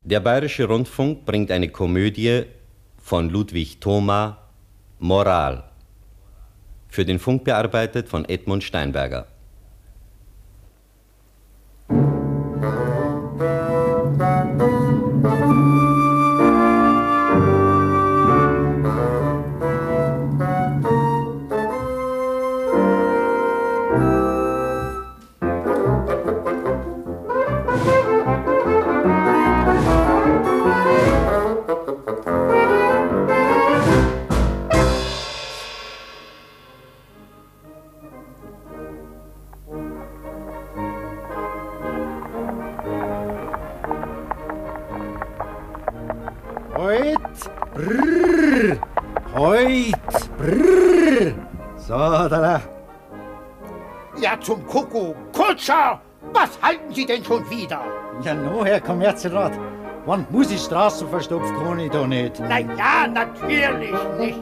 Der Bayerische Rundfunk bringt eine Komödie von Ludwig Thoma, Moral. Für den Funk bearbeitet von Edmund Steinberger. Ja, zum Kuckuck. Kutscher, was halten Sie denn schon wieder? Ja, no, Herr Kommerzienrat. Wann muss ich Straßen verstopft, kann ich da nicht. Na ja, natürlich nicht.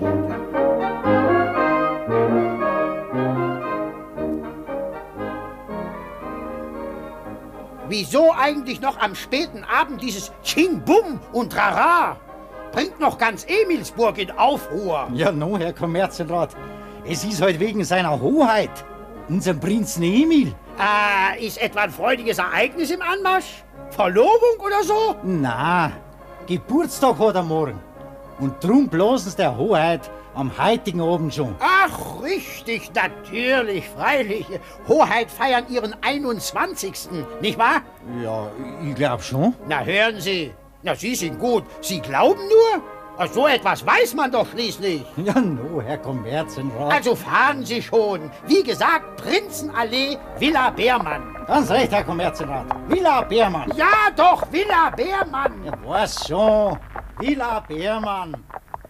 Wieso eigentlich noch am späten Abend dieses Ching-Bum und Rara? Bringt noch ganz Emilsburg in Aufruhr. Ja, no, Herr Kommerzienrat. Es ist halt wegen seiner Hoheit, unserem Prinzen Emil. Ist etwa ein freudiges Ereignis im Anmarsch? Verlobung oder so? Na, Geburtstag hat er morgen. Und drum blasen's der Hoheit am heutigen Abend schon. Ach, richtig, natürlich, freilich. Hoheit feiern ihren 21., nicht wahr? Ja, ich glaub schon. Na, hören Sie. Na, Sie sind gut. Sie glauben nur? Ach, so etwas weiß man doch schließlich. Ja, no, Herr Kommerzienrat. Also fahren Sie schon. Wie gesagt, Prinzenallee, Villa Beermann. Ganz recht, Herr Kommerzienrat. Villa Beermann. Ja, doch, Villa Beermann. Ja, was schon. Villa Beermann.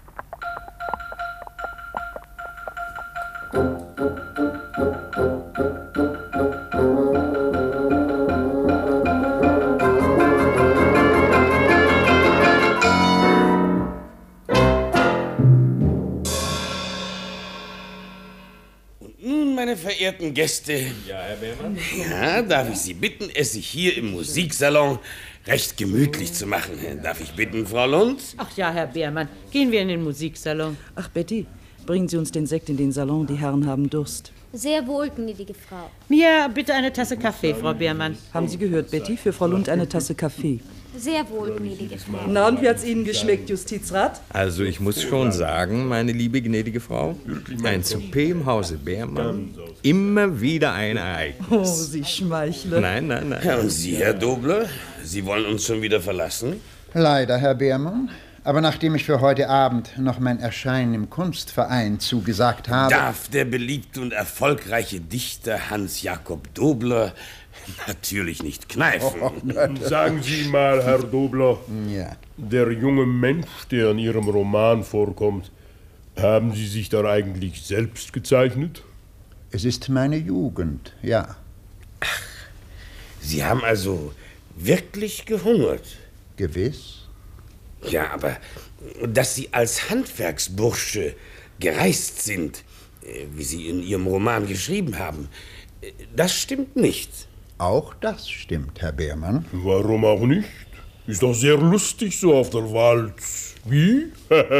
Meine verehrten Gäste. Ja, Herr Beermann? Ja, darf ich Sie bitten, es sich hier im Musiksalon recht gemütlich zu machen. Darf ich bitten, Frau Lund? Ach ja, Herr Beermann, gehen wir in den Musiksalon. Ach, Betty, bringen Sie uns den Sekt in den Salon, die Herren haben Durst. Sehr wohl, gnädige Frau. Mir bitte eine Tasse Kaffee, Frau Beermann. Haben Sie gehört, Betty? Für Frau Lund eine Tasse Kaffee. Sehr wohl, gnädige Frau. Na, und wie hat's Ihnen geschmeckt, Justizrat? Also, ich muss schon sagen, meine liebe gnädige Frau, ein Souper im Hause Beermann, immer wieder ein Ereignis. Oh, Sie schmeicheln. Nein, nein, nein. Ja, und Sie, Herr Dobler, Sie wollen uns schon wieder verlassen? Leider, Herr Beermann. Aber nachdem ich für heute Abend noch mein Erscheinen im Kunstverein zugesagt habe... Darf der beliebte und erfolgreiche Dichter Hans Jakob Dobler natürlich nicht kneifen. Sagen Sie mal, Herr Dobler, Ja. der junge Mensch, der in Ihrem Roman vorkommt, haben Sie sich da eigentlich selbst gezeichnet? Es ist meine Jugend, ja. Ach, Sie haben also wirklich gehungert? Gewiss. Ja, aber dass Sie als Handwerksbursche gereist sind, wie Sie in Ihrem Roman geschrieben haben, das stimmt nicht. Auch das stimmt, Herr Beermann. Warum auch nicht? Ist doch sehr lustig so auf der Walz. Wie?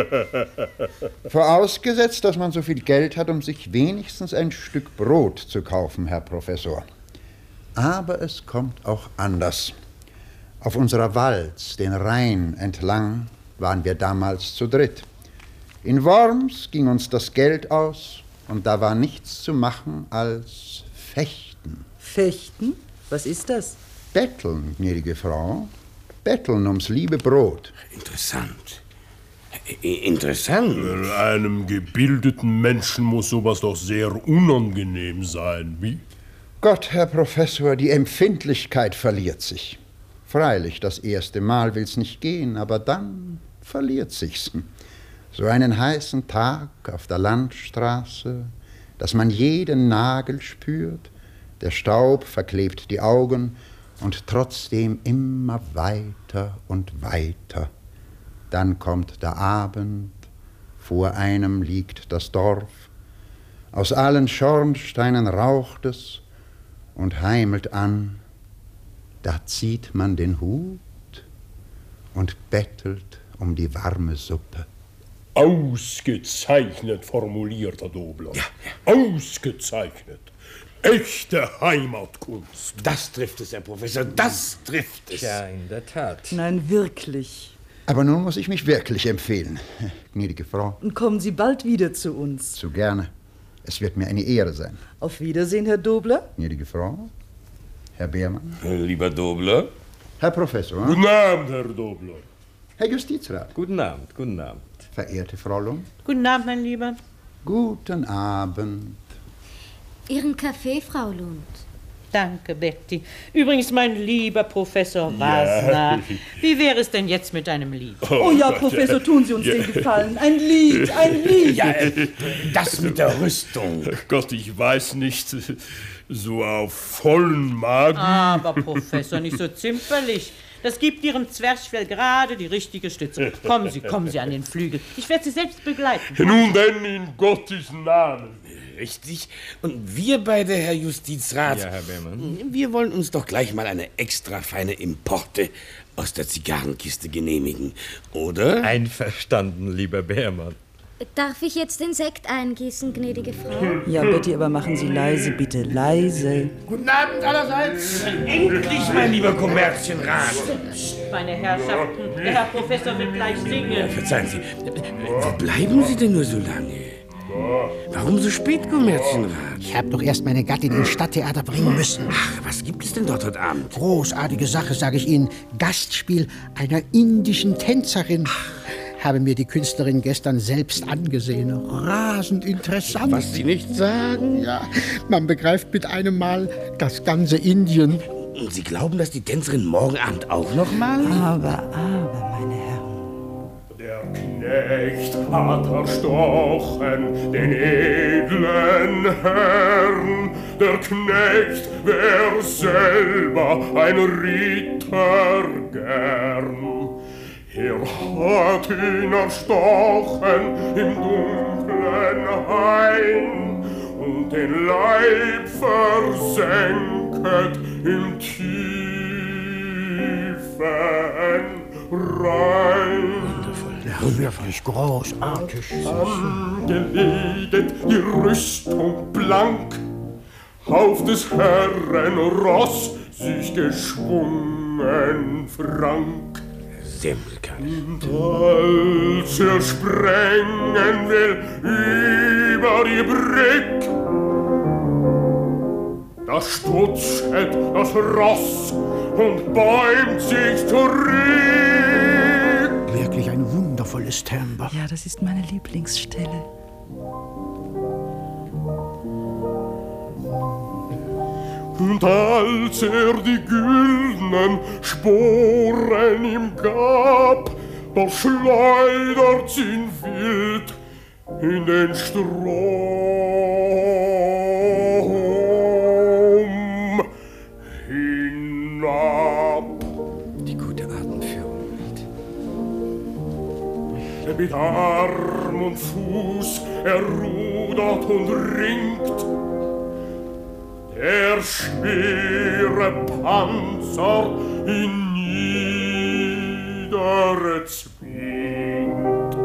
Vorausgesetzt, dass man so viel Geld hat, um sich wenigstens ein Stück Brot zu kaufen, Herr Professor. Aber es kommt auch anders. Auf unserer Walz, den Rhein entlang, waren wir damals zu dritt. In Worms ging uns das Geld aus und da war nichts zu machen als Fechten. Fechten? Was ist das? Betteln, gnädige Frau. Betteln ums liebe Brot. Interessant. Interessant. Einem gebildeten Menschen muss sowas doch sehr unangenehm sein, wie? Gott, Herr Professor, die Empfindlichkeit verliert sich. Freilich, das erste Mal will's nicht gehen, aber dann verliert sich's. So einen heißen Tag auf der Landstraße, dass man jeden Nagel spürt, der Staub verklebt die Augen und trotzdem immer weiter und weiter. Dann kommt der Abend, vor einem liegt das Dorf, aus allen Schornsteinen raucht es und heimelt an. Da zieht man den Hut und bettelt um die warme Suppe. Ausgezeichnet formuliert, Herr Dobler. Ja. Ausgezeichnet. Echte Heimatkunst. Das trifft es, Herr Professor, das trifft es. Ja, in der Tat. Nein, wirklich. Aber nun muss ich mich wirklich empfehlen, gnädige Frau. Und kommen Sie bald wieder zu uns. Zu gerne. Es wird mir eine Ehre sein. Auf Wiedersehen, Herr Dobler. Gnädige Frau, Herr Beermann. Lieber Dobler. Herr Professor. Guten Abend, Herr Dobler. Herr Justizrat. Guten Abend, guten Abend. Verehrte Frau Lund. Guten Abend, mein Lieber. Guten Abend. Ihren Kaffee, Frau Lund. Danke, Betty. Übrigens, mein lieber Professor Wasner, wie wäre es denn jetzt mit einem Lied? Oh ja, Professor, tun Sie uns den Gefallen. Ein Lied, ein Lied. Ja, das mit der Rüstung. Gott, ich weiß nicht, so auf vollen Magen. Aber, Professor, nicht so zimperlich. Das gibt Ihrem Zwerchfell gerade die richtige Stütze. Kommen Sie an den Flügel. Ich werde Sie selbst begleiten. Nun denn, in Gottes Namen. Richtig. Und wir beide, Herr Justizrat, Ja, Herr Beermann. wir wollen uns doch gleich mal eine extra feine Importe aus der Zigarrenkiste genehmigen, oder? Einverstanden, lieber Beermann. Darf ich jetzt den Sekt eingießen, gnädige Frau? Ja, Betty, aber machen Sie leise, bitte, leise. Guten Abend allerseits. Endlich, mein lieber Kommerzienrat. Meine Herrschaften, der Herr Professor will gleich singen. Verzeihen Sie, wo bleiben Sie denn nur so lange? Warum so spät, Kommerzienrat? Ich habe doch erst meine Gattin ins Stadttheater bringen müssen. Ach, was gibt es denn dort heute Abend? Großartige Sache, sage ich Ihnen. Gastspiel einer indischen Tänzerin. Habe mir die Künstlerin gestern selbst angesehen. Rasend interessant. Was Sie nicht sagen? Ja, man begreift mit einem Mal das ganze Indien. Und Sie glauben, dass die Tänzerin morgen Abend auch noch mal? Aber, meine Herren. Der Knecht hat erstochen den edlen Herrn. Der Knecht wär selber ein Ritter gern. Er hat ihn erstochen im dunklen Hain und den Leib versenket im tiefen Rhein. Ja, wirklich großartig. Angelegt die Rüstung blank, auf des Herren Ross sich geschwungen frank. Semmelkant. Als er sprengen will über die Brück, da stutzet das Ross und bäumt sich zurück. Wirklich ein wundervolles Timbre. Ja, das ist meine Lieblingsstelle. Und als er die güldenen Sporen ihm gab, da schleudert ihn wild in den Strom hinab. Die gute Atemführung. Mit Arm und Fuß er rudert und ringt, der schwere Panzer ihn niederzwingt.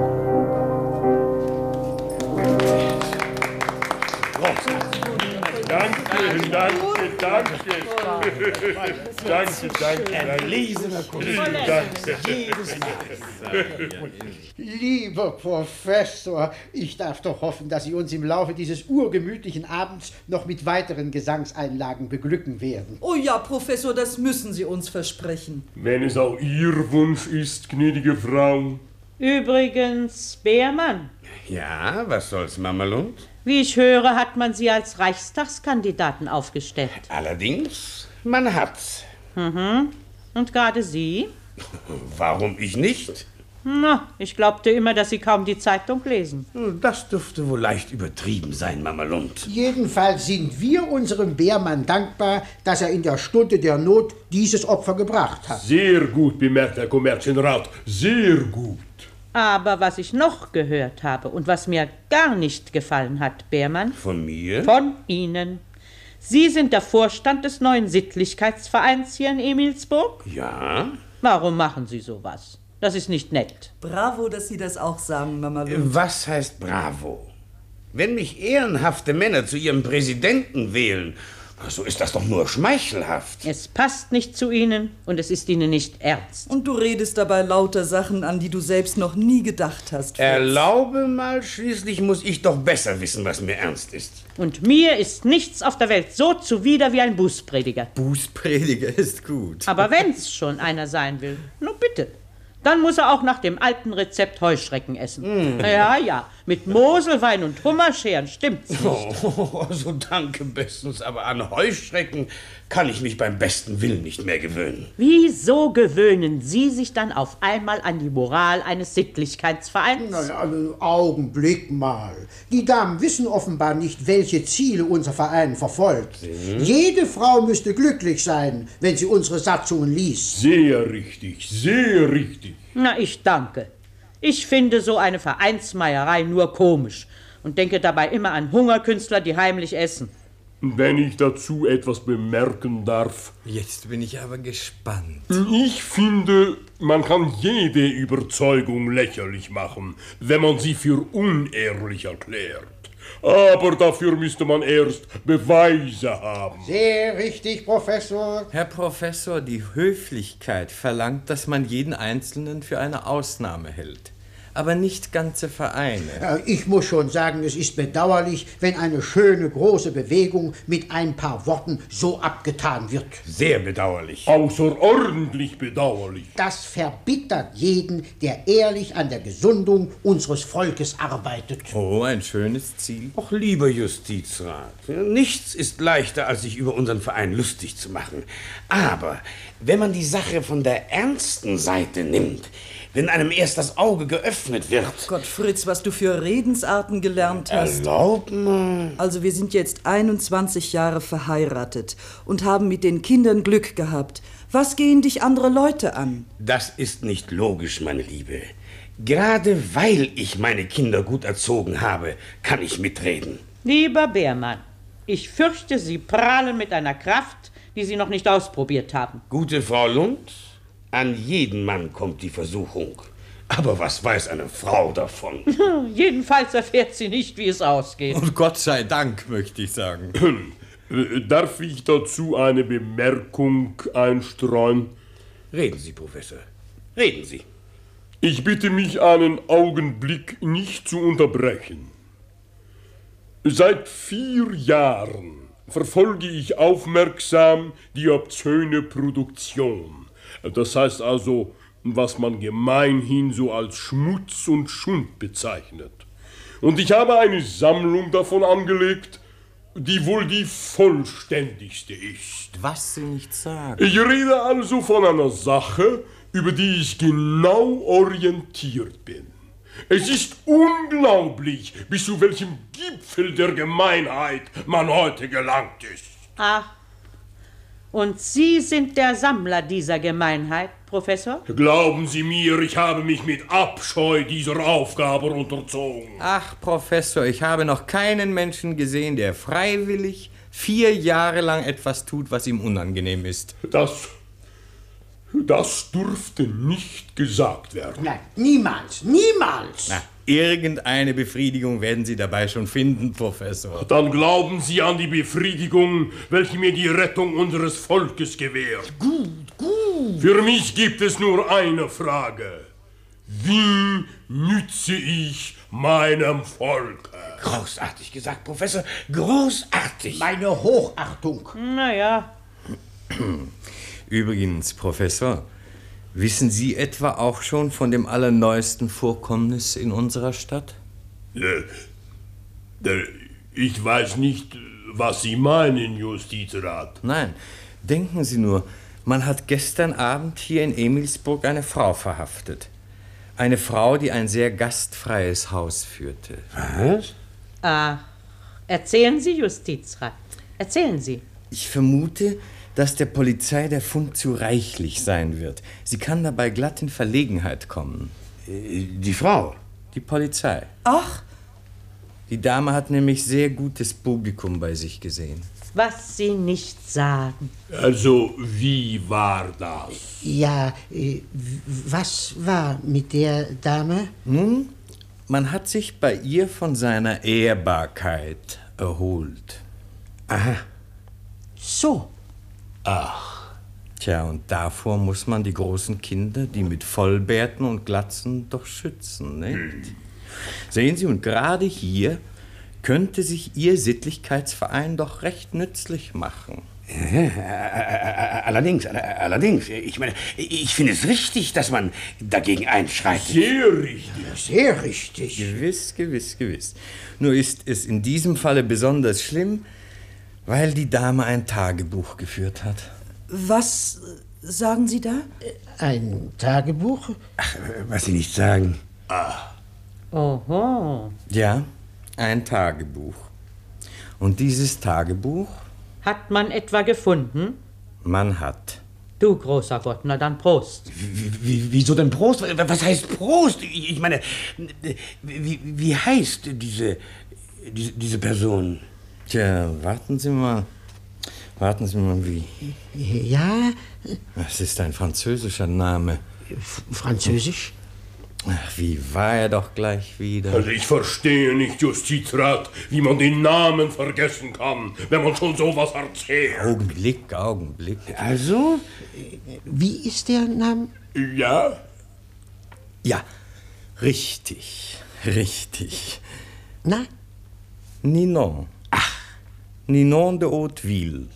Danke. Erlesener Lieber Professor, ich darf doch hoffen, dass Sie uns im Laufe dieses urgemütlichen Abends noch mit weiteren Gesangseinlagen beglücken werden. Oh ja, Professor, das müssen Sie uns versprechen. Wenn es auch Ihr Wunsch ist, gnädige Frau. Übrigens, Beermann, Ja, was soll's, Mama Lund? wie ich höre, hat man Sie als Reichstagskandidaten aufgestellt. Allerdings, man hat's. Und gerade Sie? Warum ich nicht? Na, ich glaubte immer, dass Sie kaum die Zeitung lesen. Das dürfte wohl leicht übertrieben sein, Mama Lund. Jedenfalls sind wir unserem Beermann dankbar, dass er in der Stunde der Not dieses Opfer gebracht hat. Sehr gut bemerkt, Herr Kommerzienrat. Sehr gut. Aber was ich noch gehört habe und was mir gar nicht gefallen hat, Beermann, Von mir? von Ihnen. Sie sind der Vorstand des neuen Sittlichkeitsvereins hier in Emilsburg? Ja. Warum machen Sie sowas? Das ist nicht nett. Bravo, dass Sie das auch sagen, Mama Lund. Was heißt bravo? Wenn mich ehrenhafte Männer zu ihrem Präsidenten wählen, so ist das doch nur schmeichelhaft. Es passt nicht zu Ihnen und es ist Ihnen nicht ernst. Und du redest dabei lauter Sachen an, die du selbst noch nie gedacht hast, Fritz. Erlaube mal, schließlich muss ich doch besser wissen, was mir ernst ist. Und mir ist nichts auf der Welt so zuwider wie ein Bußprediger. Bußprediger ist gut. Aber wenn's schon einer sein will, nun bitte. Dann muss er auch nach dem alten Rezept Heuschrecken essen. Ja, mit Moselwein und Hummerscheren stimmt's nicht. Oh, so danke bestens, aber an Heuschrecken kann ich mich beim besten Willen nicht mehr gewöhnen. Wieso gewöhnen Sie sich dann auf einmal an die Moral eines Sittlichkeitsvereins? Na, also, Augenblick mal. Die Damen wissen offenbar nicht, welche Ziele unser Verein verfolgt. Jede Frau müsste glücklich sein, wenn sie unsere Satzungen liest. Sehr richtig, sehr richtig. Na, ich danke. Ich finde so eine Vereinsmeierei nur komisch und denke dabei immer an Hungerkünstler, die heimlich essen. Wenn ich dazu etwas bemerken darf. Jetzt bin ich aber gespannt. Ich finde, man kann jede Überzeugung lächerlich machen, wenn man sie für unehrlich erklärt. Aber dafür müsste man erst Beweise haben. Sehr richtig, Professor. Herr Professor, die Höflichkeit verlangt, dass man jeden Einzelnen für eine Ausnahme hält. Aber nicht ganze Vereine. Ich muss schon sagen, es ist bedauerlich, wenn eine schöne, große Bewegung mit ein paar Worten so abgetan wird. Sehr bedauerlich. Außerordentlich bedauerlich. Das verbittert jeden, der ehrlich an der Gesundung unseres Volkes arbeitet. Oh, ein schönes Ziel. Ach, lieber Justizrat, nichts ist leichter, als sich über unseren Verein lustig zu machen. Aber wenn man die Sache von der ernsten Seite nimmt, wenn einem erst das Auge geöffnet wird. Gott, Fritz, was du für Redensarten gelernt hast. Erlaub mal. Also wir sind jetzt 21 Jahre verheiratet und haben mit den Kindern Glück gehabt. Was gehen dich andere Leute an? Das ist nicht logisch, meine Liebe. Gerade weil ich meine Kinder gut erzogen habe, kann ich mitreden. Lieber Beermann, ich fürchte, Sie prahlen mit einer Kraft, die Sie noch nicht ausprobiert haben. Gute Frau Lund, an jeden Mann kommt die Versuchung. Aber was weiß eine Frau davon? Jedenfalls erfährt sie nicht, wie es ausgeht. Und Gott sei Dank, möchte ich sagen. Darf ich dazu eine Bemerkung einstreuen? Reden Sie, Professor. Reden Sie. Ich bitte mich, einen Augenblick nicht zu unterbrechen. Seit 4 Jahren verfolge ich aufmerksam die obszöne Produktion. Das heißt also, was man gemeinhin so als Schmutz und Schund bezeichnet. Und ich habe eine Sammlung davon angelegt, die wohl die vollständigste ist. Was Sie nicht sagen. Ich rede also von einer Sache, über die ich genau orientiert bin. Es ist unglaublich, bis zu welchem Gipfel der Gemeinheit man heute gelangt ist. Ach, und Sie sind der Sammler dieser Gemeinheit, Professor? Glauben Sie mir, ich habe mich mit Abscheu dieser Aufgabe unterzogen. Ach, Professor, ich habe noch keinen Menschen gesehen, der freiwillig 4 Jahre lang etwas tut, was ihm unangenehm ist. Das durfte nicht gesagt werden. Nein, niemals, niemals. Na, irgendeine Befriedigung werden Sie dabei schon finden, Professor. Dann glauben Sie an die Befriedigung, welche mir die Rettung unseres Volkes gewährt. Gut. Für mich gibt es nur eine Frage. Wie nütze ich meinem Volk? Großartig gesagt, Professor, großartig. Meine Hochachtung. Naja. Übrigens, Professor, wissen Sie etwa auch schon von dem allerneuesten Vorkommnis in unserer Stadt? Ich weiß nicht, was Sie meinen, Justizrat. Nein, denken Sie nur, man hat gestern Abend hier in Emilsburg eine Frau verhaftet. Eine Frau, die ein sehr gastfreies Haus führte. Was? Erzählen Sie, Justizrat. Erzählen Sie. Ich vermute, dass der Polizei der Fund zu reichlich sein wird. Sie kann dabei glatt in Verlegenheit kommen. Die Frau? Die Polizei. Ach, Die Dame hat nämlich sehr gutes Publikum bei sich gesehen. was Sie nicht sagen. Also, wie war das? Ja, was war mit der Dame? Nun, man hat sich bei ihr von seiner Ehrbarkeit erholt. Aha. So. Ach. Tja, und davor muss man die großen Kinder, die mit Vollbärten und Glatzen, doch schützen, nicht? Sehen Sie, und gerade hier könnte sich Ihr Sittlichkeitsverein doch recht nützlich machen. Allerdings, ich meine, ich finde es richtig, dass man dagegen einschreitet. Sehr richtig. Sehr richtig. Gewiss. Nur ist es in diesem Falle besonders schlimm, weil die Dame ein Tagebuch geführt hat. Was sagen Sie da? Ein Tagebuch? Ach, was Sie nicht sagen. Oho. Ja, ein Tagebuch. Und dieses Tagebuch? Hat man etwa gefunden? Man hat. Du, großer Gott, na dann Prost. Wieso denn Prost? Was heißt Prost? Ich meine, wie heißt diese Person? Tja, warten Sie mal, wie? Ja. Es ist ein französischer Name. Französisch? Ach, wie war er doch gleich wieder? Also ich verstehe nicht, Justizrat, wie man den Namen vergessen kann, wenn man schon sowas erzählt. Augenblick. Also? Wie ist der Name? Ja? Ja, richtig. Na? Ninon. Ach, Ninon de Hauteville.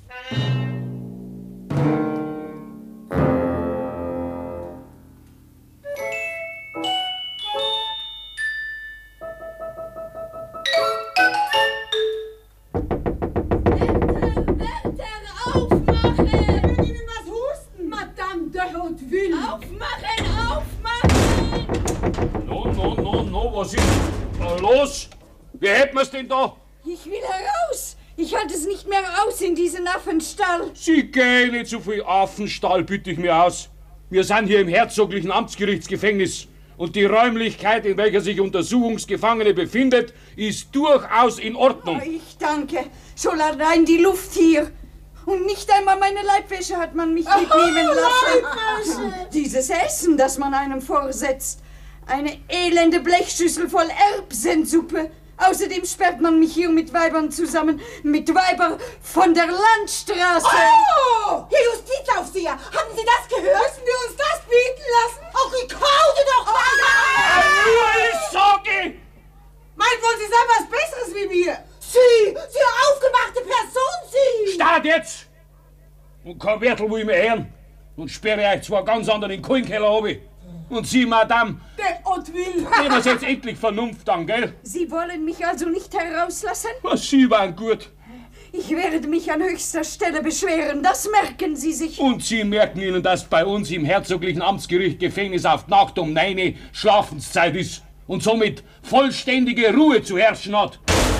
Was ist los? Wie hätten wir's denn da? Ich will heraus. Ich halte es nicht mehr aus in diesen Affenstall. Sie gehen nicht so viel Affenstall, bitte ich mir aus. Wir sind hier im herzoglichen Amtsgerichtsgefängnis und die Räumlichkeit, in welcher sich Untersuchungsgefangene befindet, ist durchaus in Ordnung. Oh, ich danke. Schon allein die Luft hier. Und nicht einmal meine Leibwäsche hat man mich mitnehmen lassen. Leibwäsche! Dieses Essen, das man einem vorsetzt. Eine elende Blechschüssel voll Erbsensuppe. Außerdem sperrt man mich hier mit Weibern zusammen. Mit Weibern von der Landstraße. Oh! Herr Justizaufseher, haben Sie das gehört? Müssen wir uns das bieten lassen? Ach, ich kaufe doch mal! Nur ich sage! Meint wohl, Sie seien was Besseres wie mir? Sie aufgemachte Person, Sie! Start jetzt! Und kein Wärtel will ich mehr hören. Und sperre euch zwar ganz anderen in den Kohlenkeller runter. Und Sie, Madame, der Hauteville. nehmen wir jetzt endlich Vernunft an, gell? Sie wollen mich also nicht herauslassen? Was, Sie waren gut. Ich werde mich an höchster Stelle beschweren, das merken Sie sich. Und Sie merken Ihnen, dass bei uns im herzoglichen Amtsgericht Gefängnis auf Nacht um 9 Uhr Schlafenszeit ist und somit vollständige Ruhe zu herrschen hat.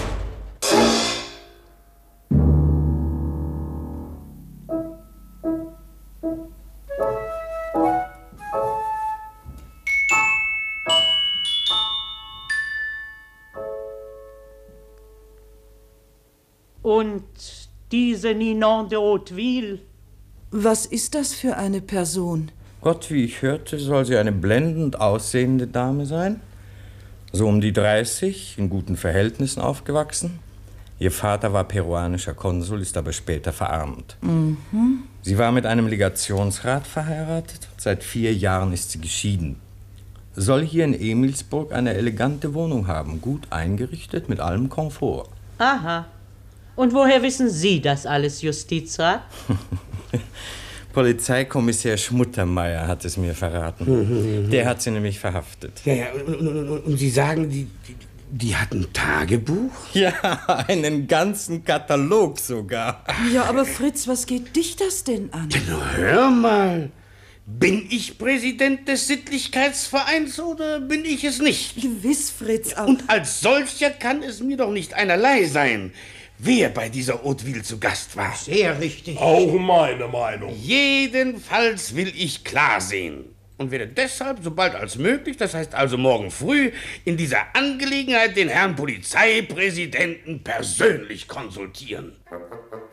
Und diese Ninon de Hauteville? Was ist das für eine Person? Gott, wie ich hörte, soll sie eine blendend aussehende Dame sein. So um die 30, in guten Verhältnissen aufgewachsen. Ihr Vater war peruanischer Konsul, ist aber später verarmt. Mhm. Sie war mit einem Legationsrat verheiratet. Seit 4 Jahren ist sie geschieden. Soll hier in Emilsburg eine elegante Wohnung haben, gut eingerichtet, mit allem Komfort. Aha. Und woher wissen Sie das alles, Justizrat? Polizeikommissär Schmuttermeier hat es mir verraten. Der hat sie nämlich verhaftet. Ja, und Sie sagen, die hat ein Tagebuch? Ja, einen ganzen Katalog sogar. Ja, aber Fritz, was geht dich das denn an? Hör mal. Bin ich Präsident des Sittlichkeitsvereins oder bin ich es nicht? Gewiss, Fritz. Aber und als solcher kann es mir doch nicht einerlei sein, wer bei dieser Hauteville zu Gast war. Sehr richtig. Auch meine Meinung. Jedenfalls will ich klar sehen und werde deshalb so bald als möglich, das heißt also morgen früh, in dieser Angelegenheit den Herrn Polizeipräsidenten persönlich konsultieren.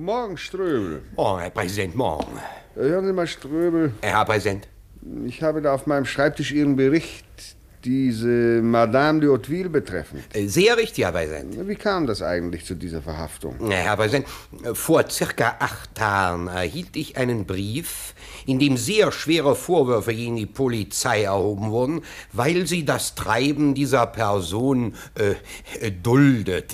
Morgen, Ströbel. Morgen, Herr Präsident, morgen. Hören Sie mal, Ströbel. Herr Präsident. Ich habe da auf meinem Schreibtisch Ihren Bericht, diese Madame de Hauteville betreffend. Sehr richtig, Herr Präsident. Wie kam das eigentlich zu dieser Verhaftung? Herr Präsident, vor circa 8 Tagen erhielt ich einen Brief, in dem sehr schwere Vorwürfe gegen die Polizei erhoben wurden, weil sie das Treiben dieser Person duldet.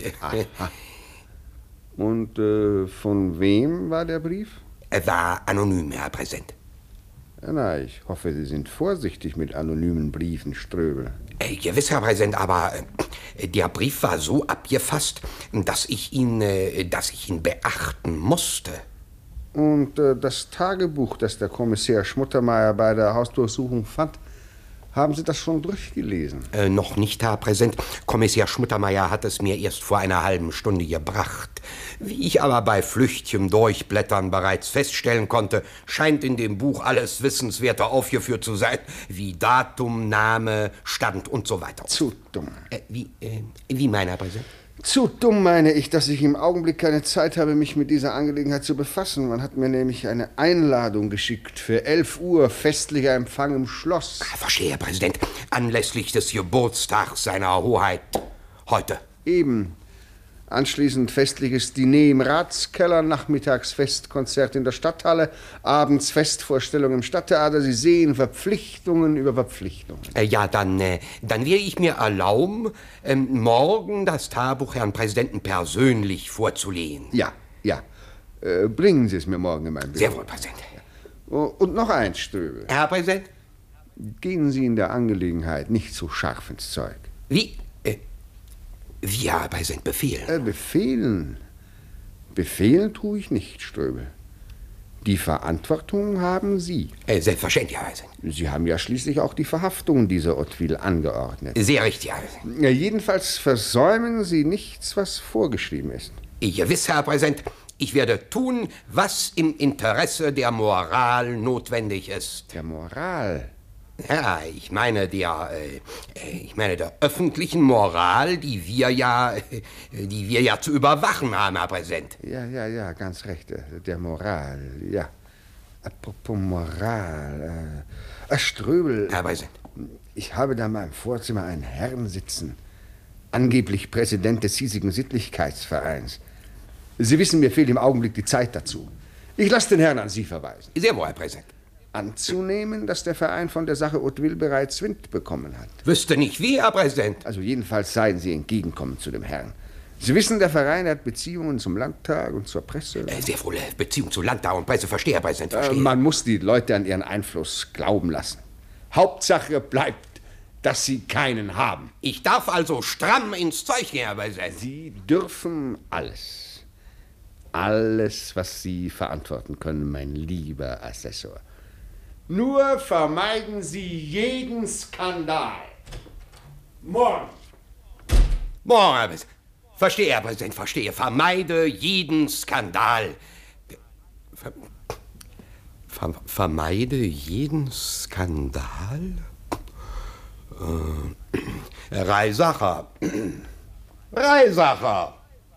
Und von wem war der Brief? Er war anonym, Herr Präsident. Na, ich hoffe, Sie sind vorsichtig mit anonymen Briefen, Ströbel. Gewiss, Herr Präsident, aber der Brief war so abgefasst, dass ich ihn beachten musste. Und das Tagebuch, das der Kommissar Schmuttermeier bei der Hausdurchsuchung fand, haben Sie das schon durchgelesen? Noch nicht, Herr Präsident. Kommissar Schmuttermeier hat es mir erst vor einer halben Stunde gebracht. Wie ich aber bei flüchtigem Durchblättern bereits feststellen konnte, scheint in dem Buch alles Wissenswerte aufgeführt zu sein, wie Datum, Name, Stand und so weiter. Zu dumm. Wie meint Herr Präsident? Zu dumm meine ich, dass ich im Augenblick keine Zeit habe, mich mit dieser Angelegenheit zu befassen. Man hat mir nämlich eine Einladung geschickt für 11 Uhr festlicher Empfang im Schloss. Verstehe, Herr Präsident. Anlässlich des Geburtstags seiner Hoheit. Heute. Eben. Anschließend festliches Diner im Ratskeller, nachmittags Festkonzert in der Stadthalle, abends Festvorstellung im Stadttheater. Sie sehen, Verpflichtungen über Verpflichtungen. Ja, dann werde ich mir erlauben, morgen das Tagebuch Herrn Präsidenten persönlich vorzulegen. Ja. Bringen Sie es mir morgen in mein Büro. Sehr wohl, Präsident. Und noch eins, Ströbel. Herr Präsident? Gehen Sie in der Angelegenheit nicht so scharf ins Zeug. Wie, Herr Präsident, befehlen? Befehlen? Befehlen tue ich nicht, Ströbel. Die Verantwortung haben Sie. Selbstverständlich, Herr Präsident. Sie haben ja schließlich auch die Verhaftung dieser Hauteville angeordnet. Sehr richtig, Herr Präsident. Jedenfalls versäumen Sie nichts, was vorgeschrieben ist. Gewiss, Herr Präsident. Ich werde tun, was im Interesse der Moral notwendig ist. Der Moral? Ja, ich meine der öffentlichen Moral, die wir ja zu überwachen haben, Herr Präsident. Ja, ganz recht. Der Moral, ja. Apropos Moral. Ströbel. Herr Präsident. Ich habe da in meinem Vorzimmer einen Herrn sitzen. Angeblich Präsident des hiesigen Sittlichkeitsvereins. Sie wissen, mir fehlt im Augenblick die Zeit dazu. Ich lasse den Herrn an Sie verweisen. Sehr wohl, Herr Präsident. Anzunehmen, dass der Verein von der Sache Hauteville bereits Wind bekommen hat. Wüsste nicht wie, Herr Präsident. Also jedenfalls seien Sie entgegenkommend zu dem Herrn. Sie wissen, der Verein hat Beziehungen zum Landtag und zur Presse. Sehr wohl, Beziehung zu Landtag und Presse, verstehe, Herr Präsident, verstehe. Man muss die Leute an ihren Einfluss glauben lassen. Hauptsache bleibt, dass sie keinen haben. Ich darf also stramm ins Zeug gehen, Herr Präsident. Sie dürfen alles. Alles, was Sie verantworten können, mein lieber Assessor. Nur vermeiden Sie jeden Skandal. Morgen. Morgen, Herr Präsident. Verstehe, Herr Präsident, verstehe. Vermeide jeden Skandal. Vermeide jeden Skandal? Reisacher. Reisacher.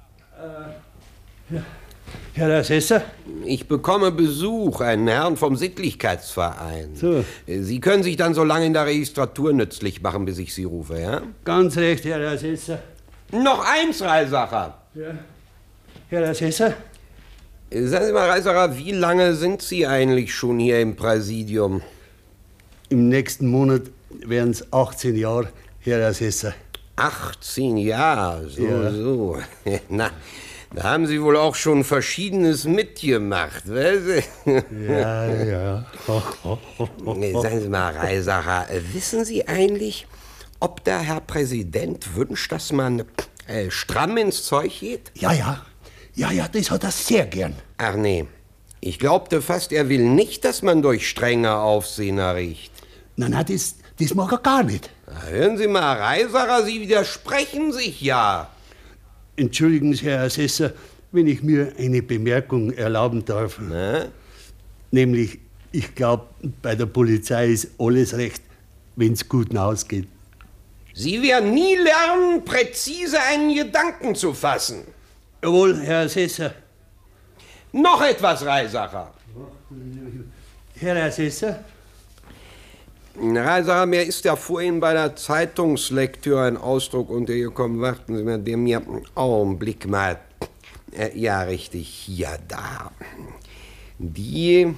Herr Assessor? Ich bekomme Besuch, einen Herrn vom Sittlichkeitsverein. So. Sie können sich dann so lange in der Registratur nützlich machen, bis ich Sie rufe, ja? Ganz recht, Herr Assessor. Noch eins, Reisacher. Ja. Herr Assessor? Sagen Sie mal, Reisacher, wie lange sind Sie eigentlich schon hier im Präsidium? Im nächsten Monat wären es 18 Jahre, Herr Assessor. 18 Jahre, so. Na, da haben Sie wohl auch schon Verschiedenes mitgemacht, weißt du? Ja. Sagen Sie mal, Reisacher, wissen Sie eigentlich, ob der Herr Präsident wünscht, dass man stramm ins Zeug geht? Ja, das hat er sehr gern. Ach nee, ich glaubte fast, er will nicht, dass man durch strenge Aufsehen erregt. Na, das mag er gar nicht. Na, hören Sie mal, Reisacher, Sie widersprechen sich ja. Entschuldigen Sie, Herr Assessor, wenn ich mir eine Bemerkung erlauben darf. Na? Nämlich, ich glaube, bei der Polizei ist alles recht, wenn es gut ausgeht. Sie werden nie lernen, präzise einen Gedanken zu fassen. Jawohl, Herr Assessor. Noch etwas, Reisacher. Herr Assessor? Reisacher, mir ist ja vorhin bei der Zeitungslektüre ein Ausdruck untergekommen. Warten Sie mal, der mir... Augenblick mal. Ja, richtig, hier, da. Die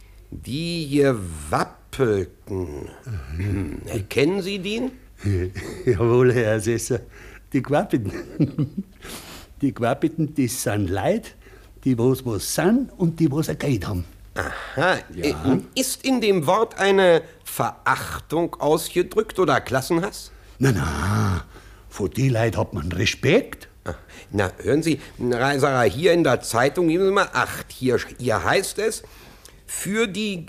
Gewappelten. Kennen Sie den? Jawohl, Herr Assessor. Die Gewappelten. Die Gewappelten, das sind Leute, die was sind und die was ein Geld haben. Aha. Ja. Ist in dem Wort eine Verachtung ausgedrückt oder Klassenhass? Na, vor die Leuten hat man Respekt. Na, hören Sie, Reisacher, hier in der Zeitung, geben Sie mal Acht. Hier heißt es, für die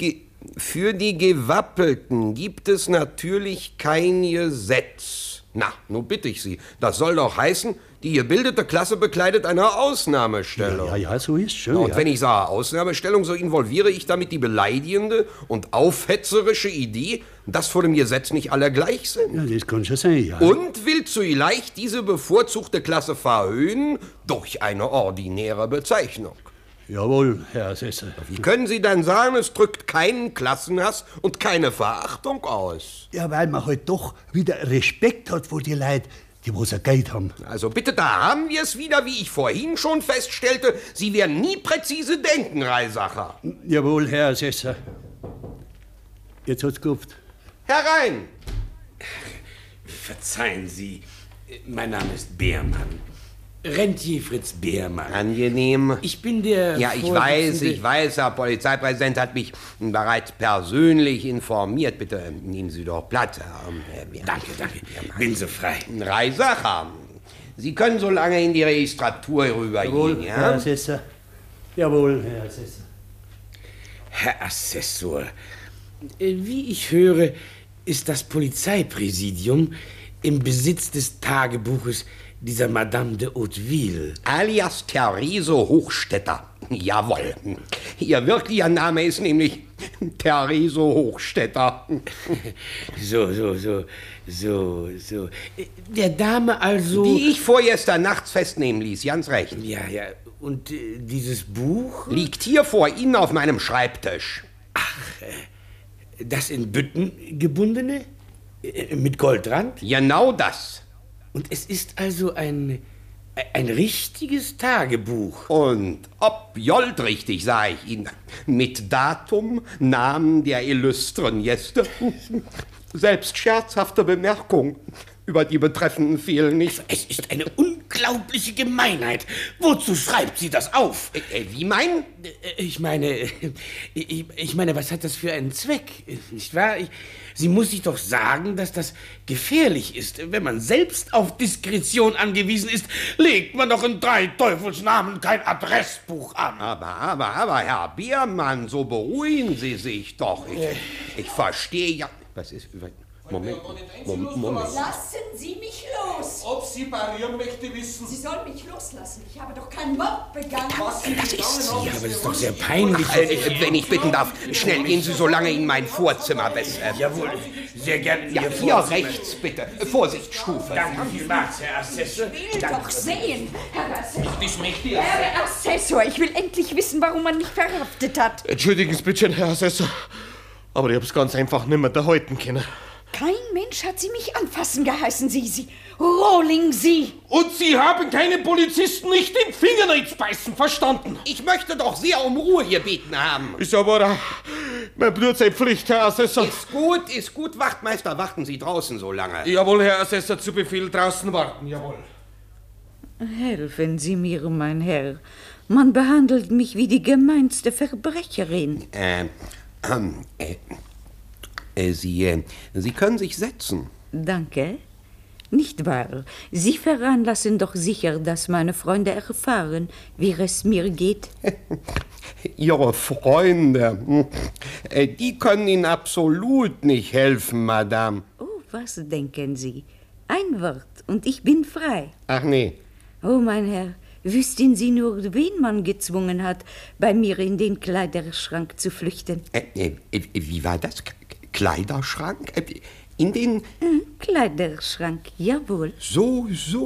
Gewappelten gibt es natürlich kein Gesetz. Na, nun bitte ich Sie, das soll doch heißen, die gebildete Klasse bekleidet eine Ausnahmestellung. Ja, so ist schon. Und wenn ich sage Ausnahmestellung, so involviere ich damit die beleidigende und aufhetzerische Idee, dass vor dem Gesetz nicht alle gleich sind. Ja, das kann schon sein, ja. Und will zugleich diese bevorzugte Klasse verhöhnen durch eine ordinäre Bezeichnung. Jawohl, Herr Assessor. Wie können Sie dann sagen, es drückt keinen Klassenhass und keine Verachtung aus? Ja, weil man halt doch wieder Respekt hat vor die Leute, die was ein Geld haben. Also bitte, da haben wir es wieder, wie ich vorhin schon feststellte. Sie werden nie präzise denken, Reisacher. Jawohl, Herr Assessor. Jetzt hat's geklopft. Herein! Verzeihen Sie, mein Name ist Beermann. Rentier Fritz Beermann. Angenehm. Ich bin der Ja, ich weiß, Herr Polizeipräsident hat mich bereits persönlich informiert. Bitte nehmen Sie doch Platz. Danke. Bin so frei. Reisacher, Sie können so lange in die Registratur rübergehen, Jawohl, ja? Herr Assessor. Jawohl, Herr Assessor. Herr Assessor, wie ich höre, ist das Polizeipräsidium im Besitz des Tagebuches dieser Madame de Hauteville. Alias Therese Hochstetter. Jawohl. Ihr wirklicher Name ist nämlich Therese Hochstetter. So. Der Dame also... Die ich vorgestern nachts festnehmen ließ, ganz recht. Ja. Und dieses Buch? Liegt hier vor Ihnen auf meinem Schreibtisch. Ach, das in Bütten gebundene? Mit Goldrand? Genau das. Und es ist also ein richtiges Tagebuch. Und ob joldrichtig, sage ich Ihnen. Mit Datum, Namen der illustren Gäste. Selbst scherzhafte Bemerkungen über die Betreffenden fehlen nicht. Es ist eine unglaubliche Gemeinheit. Wozu schreibt sie das auf? Wie meinen? Ich meine, was hat das für einen Zweck? Nicht wahr? Sie muss sich doch sagen, dass das gefährlich ist. Wenn man selbst auf Diskretion angewiesen ist, legt man doch in 3 Teufelsnamen kein Adressbuch an. Aber, Herr Biermann, so beruhigen Sie sich doch. Ich verstehe ja... Was ist... Moment. Lassen Sie mich los! Ob sie parieren möchte, wissen... Sie soll mich loslassen. Ich habe doch keinen Mord begangen. Das ist sie. Ja, aber das ist doch sehr peinlich. Wenn ich bitten darf, schnell gehen Sie so lange in mein Vorzimmer. Jawohl, sehr gerne. Ja, hier rechts, bitte. Vorsichtsstufe. Danke vielmals, Herr Assessor. Ich will doch sehen, Herr Assessor. Das möchte ich. Herr Assessor, ich will endlich wissen, warum man mich verhaftet hat. Entschuldigen Sie bitte, Herr Assessor, aber ich hab's ganz einfach nicht mehr erhalten können. Kein Mensch hat Sie mich anfassen geheißen, Sie. Rohling, Sie. Und Sie haben keinen Polizisten nicht den Finger beißen, verstanden? Ich möchte doch sehr um Ruhe gebeten haben. Ist aber mein Blut sei Pflicht, Herr Assessor. Ist gut, Wachtmeister, warten Sie draußen so lange. Jawohl, Herr Assessor, zu Befehl draußen warten, jawohl. Helfen Sie mir, mein Herr. Man behandelt mich wie die gemeinste Verbrecherin. Sie können sich setzen. Danke. Nicht wahr? Sie veranlassen doch sicher, dass meine Freunde erfahren, wie es mir geht. Ihre Freunde, die können Ihnen absolut nicht helfen, Madame. Oh, was denken Sie? Ein Wort und ich bin frei. Ach nee. Oh, mein Herr, wüssten Sie nur, wen man gezwungen hat, bei mir in den Kleiderschrank zu flüchten? Wie war das? Kleiderschrank? In den... Kleiderschrank, jawohl. So.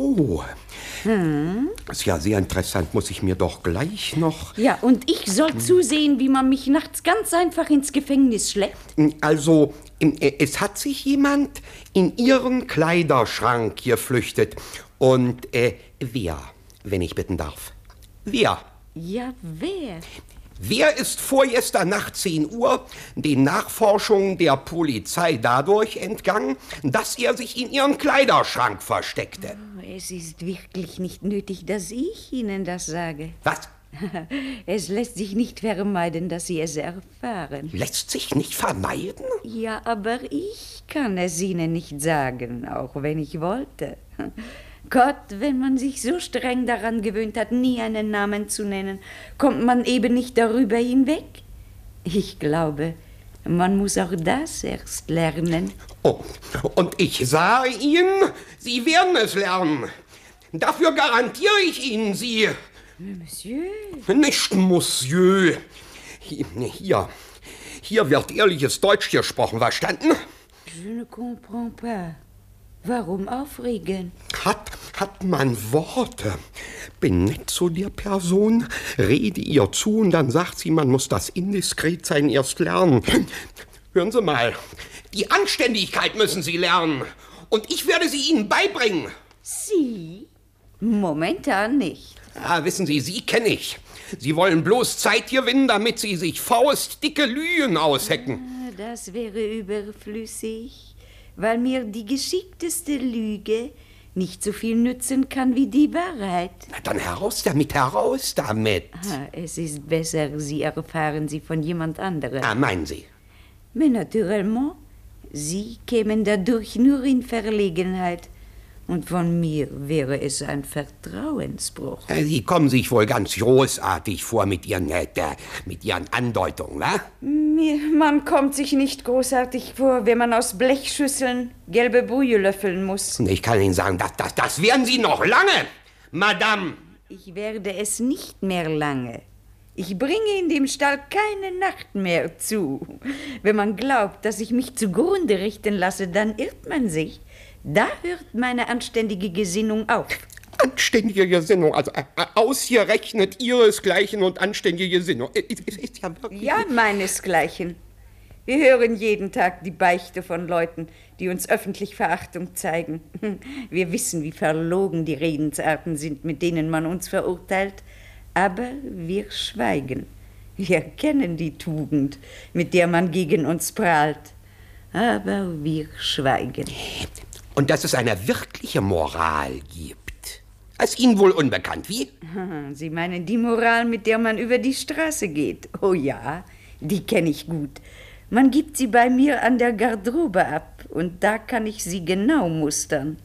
Das ist ja sehr interessant, muss ich mir doch gleich noch... Ja, und ich soll zusehen, wie man mich nachts ganz einfach ins Gefängnis schleppt? Also, es hat sich jemand in Ihren Kleiderschrank geflüchtet. Und, wer, wenn ich bitten darf? Wer? Ja, wer? Wer ist vorgestern Nacht 10 Uhr den Nachforschungen der Polizei dadurch entgangen, dass er sich in ihren Kleiderschrank versteckte? Es ist wirklich nicht nötig, dass ich Ihnen das sage. Was? Es lässt sich nicht vermeiden, dass Sie es erfahren. Lässt sich nicht vermeiden? Ja, aber ich kann es Ihnen nicht sagen, auch wenn ich wollte. Gott, wenn man sich so streng daran gewöhnt hat, nie einen Namen zu nennen, kommt man eben nicht darüber hinweg. Ich glaube, man muss auch das erst lernen. Oh, und ich sage Ihnen, Sie werden es lernen. Dafür garantiere ich Ihnen, Sie... Monsieur? Nicht Monsieur. Hier wird ehrliches Deutsch gesprochen, verstanden? Je ne comprends pas. Warum aufregen? Hat man Worte. Bin nett zu der Person, rede ihr zu und dann sagt sie, man muss das Indiskretsein erst lernen. Hören Sie mal, die Anständigkeit müssen Sie lernen und ich werde sie Ihnen beibringen. Sie? Momentan nicht. Ja, wissen Sie, Sie kenne ich. Sie wollen bloß Zeit gewinnen, damit Sie sich faustdicke Lügen aushecken. Das wäre überflüssig. Weil mir die geschickteste Lüge nicht so viel nützen kann wie die Wahrheit. Na dann heraus damit. Es ist besser, Sie erfahren sie von jemand anderem. Ah, meinen Sie? Mais naturellement, Sie kämen dadurch nur in Verlegenheit. Und von mir wäre es ein Vertrauensbruch. Sie kommen sich wohl ganz großartig vor mit Ihren Andeutungen, wa? Man kommt sich nicht großartig vor, wenn man aus Blechschüsseln gelbe Brühe löffeln muss. Ich kann Ihnen sagen, das werden Sie noch lange, Madame. Ich werde es nicht mehr lange. Ich bringe in dem Stall keine Nacht mehr zu. Wenn man glaubt, dass ich mich zugrunde richten lasse, dann irrt man sich. Da hört meine anständige Gesinnung auf. Anständige Gesinnung, also ausgerechnet Ihresgleichen und anständige Gesinnung. Ist ja wirklich... Ja, meinesgleichen. Wir hören jeden Tag die Beichte von Leuten, die uns öffentlich Verachtung zeigen. Wir wissen, wie verlogen die Redensarten sind, mit denen man uns verurteilt. Aber wir schweigen. Wir kennen die Tugend, mit der man gegen uns prahlt. Aber wir schweigen. Und dass es eine wirkliche Moral gibt, ist Ihnen wohl unbekannt, wie? Sie meinen die Moral, mit der man über die Straße geht? Oh ja, die kenne ich gut. Man gibt sie bei mir an der Garderobe ab und da kann ich sie genau mustern.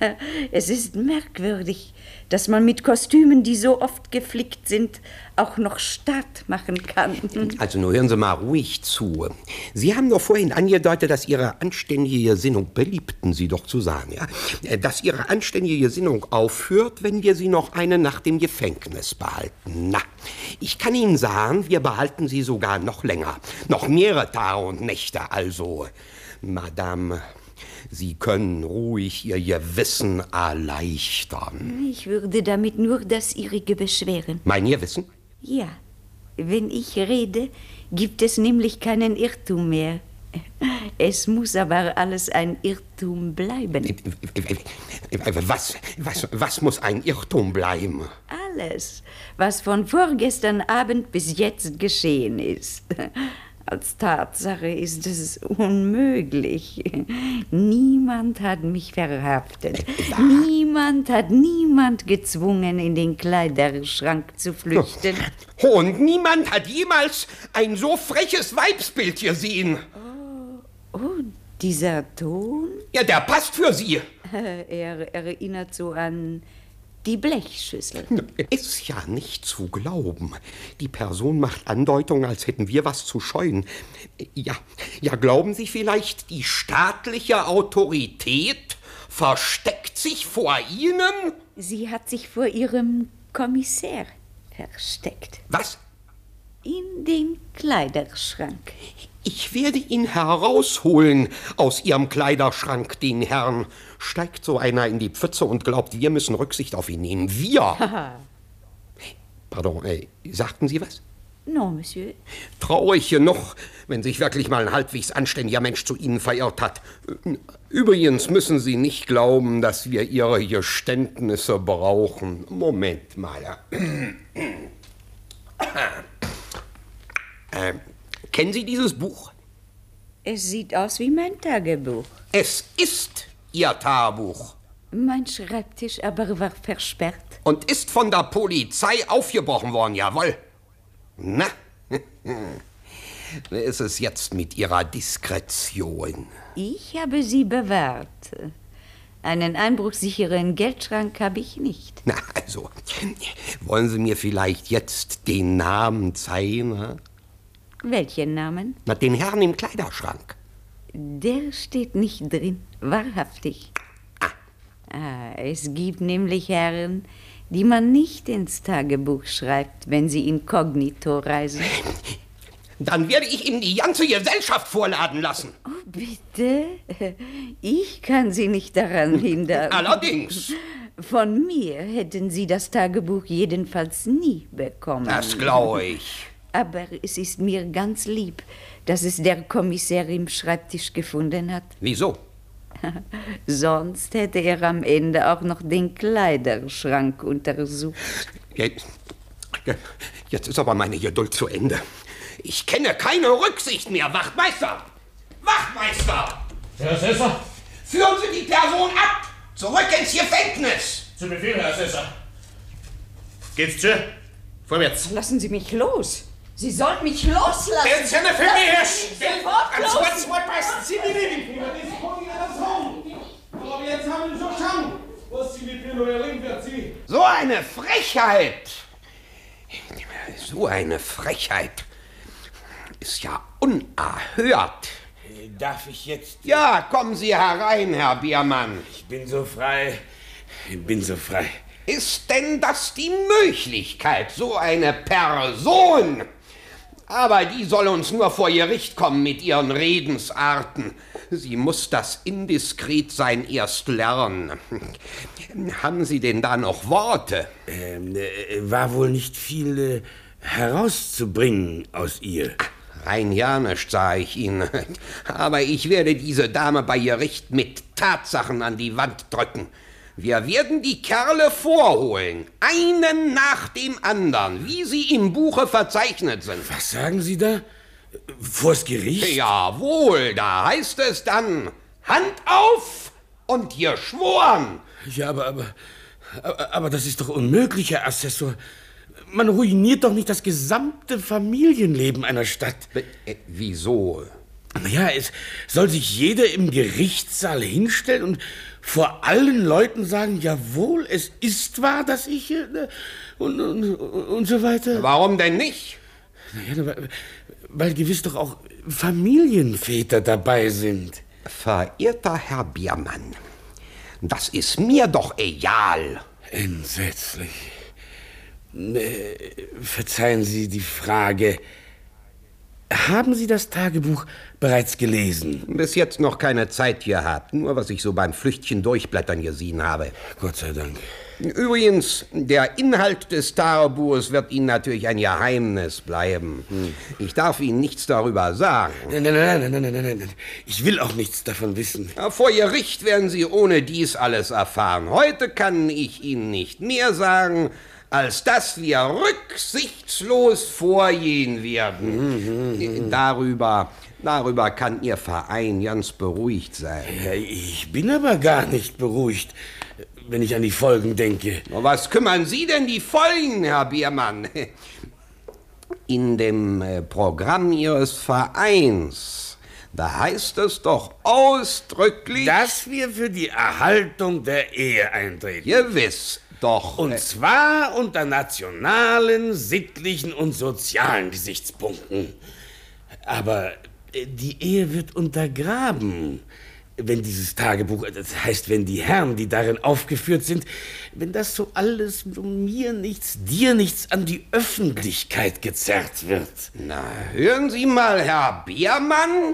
Es ist merkwürdig, dass man mit Kostümen, die so oft geflickt sind, auch noch Staat machen kann. Also nur hören Sie mal ruhig zu. Sie haben doch vorhin angedeutet, dass Ihre anständige Gesinnung, beliebten Sie doch zu sagen, ja, dass Ihre anständige Gesinnung aufhört, wenn wir Sie noch eine Nacht im Gefängnis behalten. Na, ich kann Ihnen sagen, wir behalten Sie sogar noch länger, noch mehrere Tage und Nächte. Also, Madame... Sie können ruhig Ihr Gewissen erleichtern. Ich würde damit nur das Ihrige beschweren. Mein Gewissen? Ja. Wenn ich rede, gibt es nämlich keinen Irrtum mehr. Es muss aber alles ein Irrtum bleiben. Was muss ein Irrtum bleiben? Alles, was von vorgestern Abend bis jetzt geschehen ist. Als Tatsache ist es unmöglich. Niemand hat mich verhaftet. Niemand hat niemand gezwungen, in den Kleiderschrank zu flüchten. Und niemand hat jemals ein so freches Weibsbild gesehen. Oh, dieser Ton? Ja, der passt für Sie. Er erinnert so an... die Blechschüssel. Ist ja nicht zu glauben. Die Person macht Andeutungen, als hätten wir was zu scheuen. Ja, glauben Sie vielleicht, die staatliche Autorität versteckt sich vor Ihnen? Sie hat sich vor Ihrem Kommissär versteckt. Was? In den Kleiderschrank. Ich werde ihn herausholen aus Ihrem Kleiderschrank, den Herrn. Steigt so einer in die Pfütze und glaubt, wir müssen Rücksicht auf ihn nehmen. Wir! Pardon, sagten Sie was? Non, Monsieur. Traurig genug, wenn sich wirklich mal ein halbwegs anständiger Mensch zu Ihnen verirrt hat. Übrigens müssen Sie nicht glauben, dass wir Ihre Geständnisse brauchen. Moment mal. Kennen Sie dieses Buch? Es sieht aus wie mein Tagebuch. Es ist Ihr Tagebuch. Mein Schreibtisch aber war versperrt. Und ist von der Polizei aufgebrochen worden, jawohl. Na, wie ist es jetzt mit Ihrer Diskretion? Ich habe sie bewahrt. Einen einbruchsicheren Geldschrank habe ich nicht. Na, also, wollen Sie mir vielleicht jetzt den Namen zeigen? Ha? Welchen Namen? Na, den Herrn im Kleiderschrank. Der steht nicht drin, wahrhaftig. Es gibt nämlich Herren, die man nicht ins Tagebuch schreibt, wenn sie inkognito reisen. Dann werde ich Ihnen die ganze Gesellschaft vorladen lassen. Oh, bitte? Ich kann Sie nicht daran hindern. Allerdings. Von mir hätten Sie das Tagebuch jedenfalls nie bekommen. Das glaube ich. Aber es ist mir ganz lieb, dass es der Kommissär im Schreibtisch gefunden hat. Wieso? Sonst hätte er am Ende auch noch den Kleiderschrank untersucht. Jetzt ist aber meine Geduld zu Ende. Ich kenne keine Rücksicht mehr, Wachtmeister! Wachtmeister! Herr Assessor? Führen Sie die Person ab! Zurück ins Gefängnis! Zu Befehl, Herr Assessor. Geht's, Tschö? Vorwärts. Lassen Sie mich los! Sie sollen mich loslassen! Der Zähne für mich, Herr Sofort los! Sie aber jetzt haben Sie schon Scham. Was Sie mit mir nur wird Sie? So eine Frechheit! So eine Frechheit ist ja unerhört. Darf ich jetzt... Ja, kommen Sie herein, Herr Biermann. Ich bin so frei. Ist denn das die Möglichkeit, so eine Person? Aber die soll uns nur vor Gericht kommen mit ihren Redensarten. Sie muss das Indiskretsein erst lernen. Haben Sie denn da noch Worte? War wohl nicht viel herauszubringen aus ihr. Rein ja nicht, sah ich Ihnen. Aber ich werde diese Dame bei Gericht mit Tatsachen an die Wand drücken. Wir werden die Kerle vorholen, einen nach dem anderen, wie sie im Buche verzeichnet sind. Was sagen Sie da? Vors Gericht? Jawohl, da heißt es dann, Hand auf und geschworen. Ja, aber das ist doch unmöglich, Herr Assessor. Man ruiniert doch nicht das gesamte Familienleben einer Stadt. Wieso? Naja, es soll sich jeder im Gerichtssaal hinstellen und vor allen Leuten sagen, jawohl, es ist wahr, dass ich... und so weiter. Warum denn nicht? Naja, weil gewiss doch auch Familienväter dabei sind. Verehrter Herr Biermann, das ist mir doch egal. Entsetzlich. Verzeihen Sie die Frage... Haben Sie das Tagebuch bereits gelesen? Bis jetzt noch keine Zeit gehabt, nur was ich so beim Flüchtchen durchblättern gesehen habe. Gott sei Dank. Übrigens, der Inhalt des Tagebuches wird Ihnen natürlich ein Geheimnis bleiben. Ich darf Ihnen nichts darüber sagen. Nein. Ich will auch nichts davon wissen. Vor Gericht werden Sie ohne dies alles erfahren. Heute kann ich Ihnen nicht mehr sagen, als dass wir rücksichtslos vorgehen werden. Darüber kann Ihr Verein ganz beruhigt sein. Ja, ich bin aber gar nicht beruhigt, wenn ich an die Folgen denke. Was kümmern Sie denn die Folgen, Herr Biermann? In dem Programm Ihres Vereins, da heißt es doch ausdrücklich, dass wir für die Erhaltung der Ehe eintreten. Gewiss. Doch. Und zwar unter nationalen, sittlichen und sozialen Gesichtspunkten. Aber die Ehe wird untergraben. wenn dieses Tagebuch, das heißt, wenn die Herren, die darin aufgeführt sind, wenn das so alles mir nichts, dir nichts an die Öffentlichkeit gezerrt wird. Na, hören Sie mal, Herr Biermann.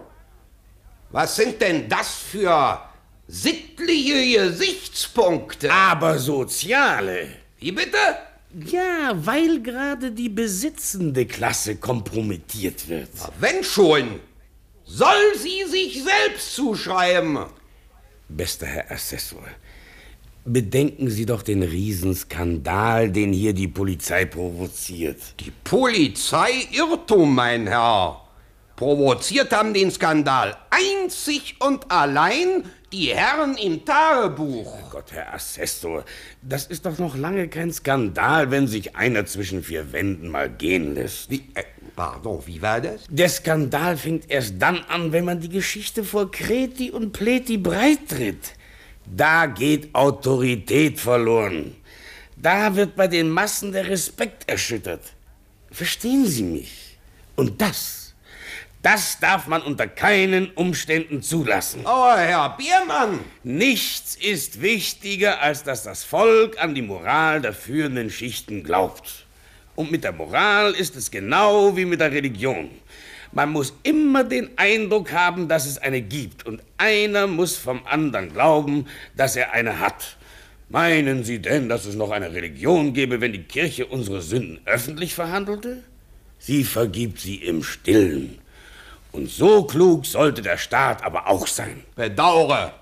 Was sind denn das für sittliche Gesichtspunkte? Aber soziale. Wie bitte? Ja, weil gerade die besitzende Klasse kompromittiert wird. Na, wenn schon, soll sie sich selbst zuschreiben. Bester Herr Assessor, bedenken Sie doch den Riesenskandal, den hier die Polizei provoziert. Die Polizei Irrtum, mein Herr. Provoziert haben den Skandal einzig und allein die Herren im Tagebuch. Oh Gott, Herr Assessor, das ist doch noch lange kein Skandal, wenn sich einer zwischen vier Wänden mal gehen lässt. Pardon, wie war das? Der Skandal fängt erst dann an, wenn man die Geschichte vor Kreti und Pleti breittritt. Da geht Autorität verloren. Da wird bei den Massen der Respekt erschüttert. Verstehen Sie mich? Und das darf man unter keinen Umständen zulassen. Aber Herr Biermann! Nichts ist wichtiger, als dass das Volk an die Moral der führenden Schichten glaubt. Und mit der Moral ist es genau wie mit der Religion. Man muss immer den Eindruck haben, dass es eine gibt. Und einer muss vom anderen glauben, dass er eine hat. Meinen Sie denn, dass es noch eine Religion gäbe, wenn die Kirche unsere Sünden öffentlich verhandelte? Sie vergibt sie im Stillen. Und so klug sollte der Staat aber auch sein. Bedauere,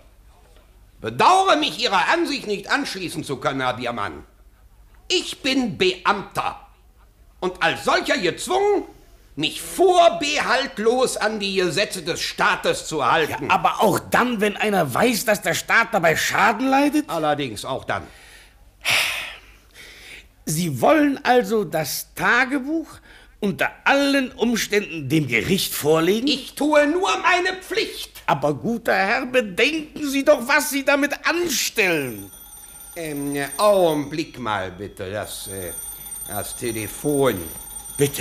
mich Ihrer Ansicht nicht anschließen zu können, Herr Biermann. Ich bin Beamter und als solcher gezwungen, mich vorbehaltlos an die Gesetze des Staates zu halten. Ja, aber auch dann, wenn einer weiß, dass der Staat dabei Schaden leidet? Allerdings, auch dann. Sie wollen also das Tagebuch unter allen Umständen dem Gericht vorlegen? Ich tue nur meine Pflicht. Aber guter Herr, bedenken Sie doch, was Sie damit anstellen. Augenblick mal bitte, das Telefon. Bitte.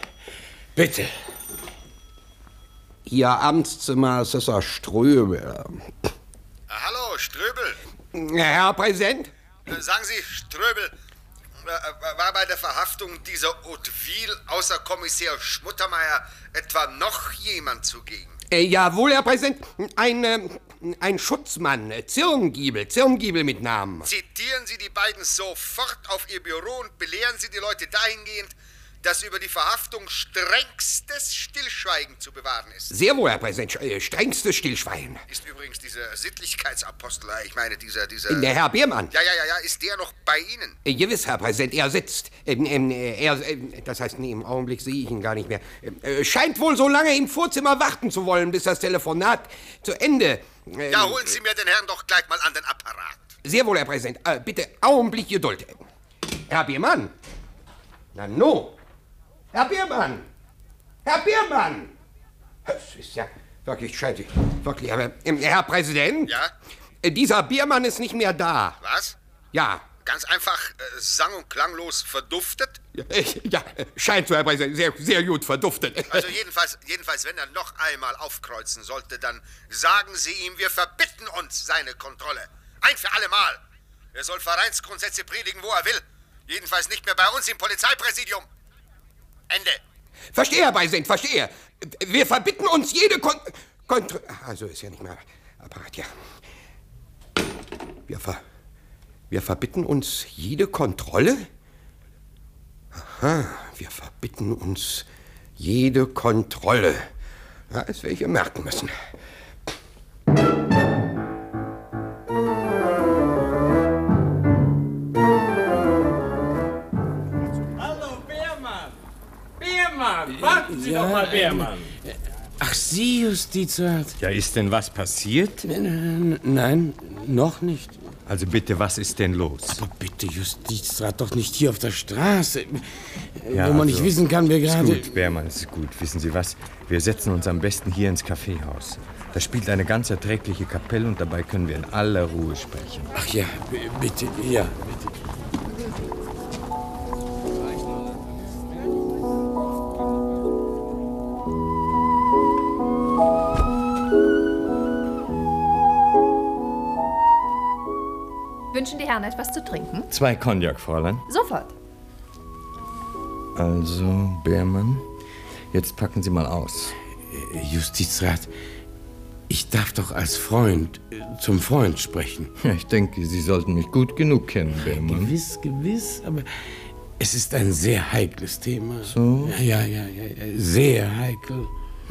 Hier Amtszimmer Assessor Ströbel. Hallo, Ströbel. Herr Präsident? Sagen Sie, Ströbel, war bei der Verhaftung dieser Hauteville außer Kommissar Schmuttermeier etwa noch jemand zugegen? Jawohl, Herr Präsident. Ein Schutzmann, Zirngiebel mit Namen. Zitieren Sie die beiden sofort auf Ihr Büro und belehren Sie die Leute dahingehend, dass über die Verhaftung strengstes Stillschweigen zu bewahren ist. Sehr wohl, Herr Präsident, strengstes Stillschweigen. Ist übrigens dieser Sittlichkeitsapostel, ich meine dieser... Der Herr Biermann. Ja, ist der noch bei Ihnen? Gewiss, Herr Präsident, er sitzt. Das heißt, nee, im Augenblick sehe ich ihn gar nicht mehr. Scheint wohl so lange im Vorzimmer warten zu wollen, bis das Telefonat zu Ende... Ja, holen Sie mir den Herrn doch gleich mal an den Apparat. Sehr wohl, Herr Präsident. Bitte, Augenblick Geduld. Herr Biermann. Na, no. Herr Biermann! Das ist ja wirklich scheiße. Wirklich, aber, Herr Präsident? Ja? Dieser Biermann ist nicht mehr da. Was? Ja. Ganz einfach sang- und klanglos verduftet? Ja, scheint so, Herr Präsident, sehr, sehr gut verduftet. Also jedenfalls, wenn er noch einmal aufkreuzen sollte, dann sagen Sie ihm, wir verbitten uns seine Kontrolle. Ein für alle Mal. Er soll Vereinsgrundsätze predigen, wo er will. Jedenfalls nicht mehr bei uns im Polizeipräsidium. Ende. Verstehe, Herr Präsident, verstehe. Wir verbitten uns jede Kontrolle. Also ist ja nicht mehr Apparat, ja. Wir verbitten uns jede Kontrolle? Aha, wir verbitten uns jede Kontrolle. Ja, das werde ich merken müssen. Warten Sie doch mal, Biermann. Ach, Sie, Justizrat. Ja, ist denn was passiert? Nein, noch nicht. Also bitte, was ist denn los? Aber bitte, Justizrat, doch nicht hier auf der Straße. Ja, wo man nicht wissen kann, wer gerade... Ist gut, Beermann, ist gut. Wissen Sie was? Wir setzen uns am besten hier ins Kaffeehaus. Da spielt eine ganz erträgliche Kapelle und dabei können wir in aller Ruhe sprechen. Ach ja, bitte, ja, bitte. Herren etwas zu trinken? 2 Cognac, Fräulein. Sofort. Also, Beermann, jetzt packen Sie mal aus. Justizrat, ich darf doch als Freund zum Freund sprechen. Ja, ich denke, Sie sollten mich gut genug kennen, Beermann. Gewiss, aber es ist ein sehr heikles Thema. So? Ja, sehr heikel.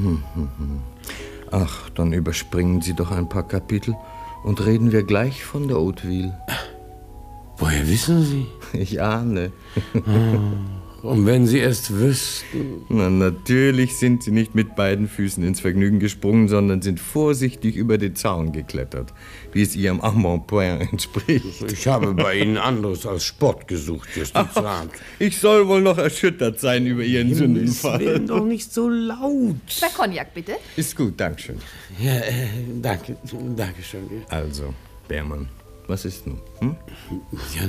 Ach, dann überspringen Sie doch ein paar Kapitel und reden wir gleich von der Hauteville. Woher wissen Sie? Ich ahne. Und wenn Sie es wüssten? Na, natürlich sind Sie nicht mit beiden Füßen ins Vergnügen gesprungen, sondern sind vorsichtig über den Zaun geklettert, wie es Ihrem Embonpoint entspricht. Ich habe bei Ihnen anderes als Sport gesucht, Justizrat. Ich soll wohl noch erschüttert sein über Ihren Sündenfall. Werden doch nicht so laut. 2 Cognac, bitte. Ist gut, Dankeschön. Ja, danke schön. Also, Beermann, was ist nun? Hm? Ja,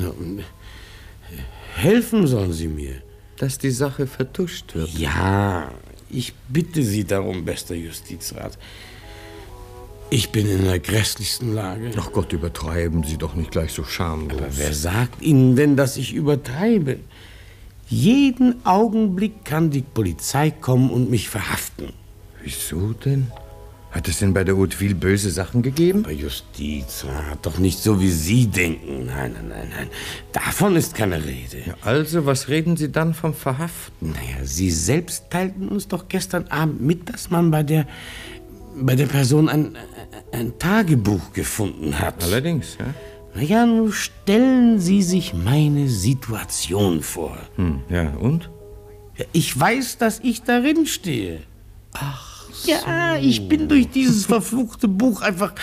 helfen sollen Sie mir. Dass die Sache vertuscht wird. Ja, ich bitte Sie darum, bester Justizrat. Ich bin in der grässlichsten Lage. Ach Gott, übertreiben Sie doch nicht gleich so schamlos. Aber wer sagt Ihnen denn, dass ich übertreibe? Jeden Augenblick kann die Polizei kommen und mich verhaften. Wieso denn? Hat es denn bei der Hauteville böse Sachen gegeben? Aber Justizrat, doch nicht so, wie Sie denken. Nein. Davon ist keine Rede. Ja, also, was reden Sie dann vom Verhaften? Naja, Sie selbst teilten uns doch gestern Abend mit, dass man bei der Person ein Tagebuch gefunden hat. Allerdings, ja. Naja, nun stellen Sie sich meine Situation vor. Ja, und? Ja, ich weiß, dass ich darin stehe. Ach. Ja, ich bin durch dieses verfluchte Buch einfach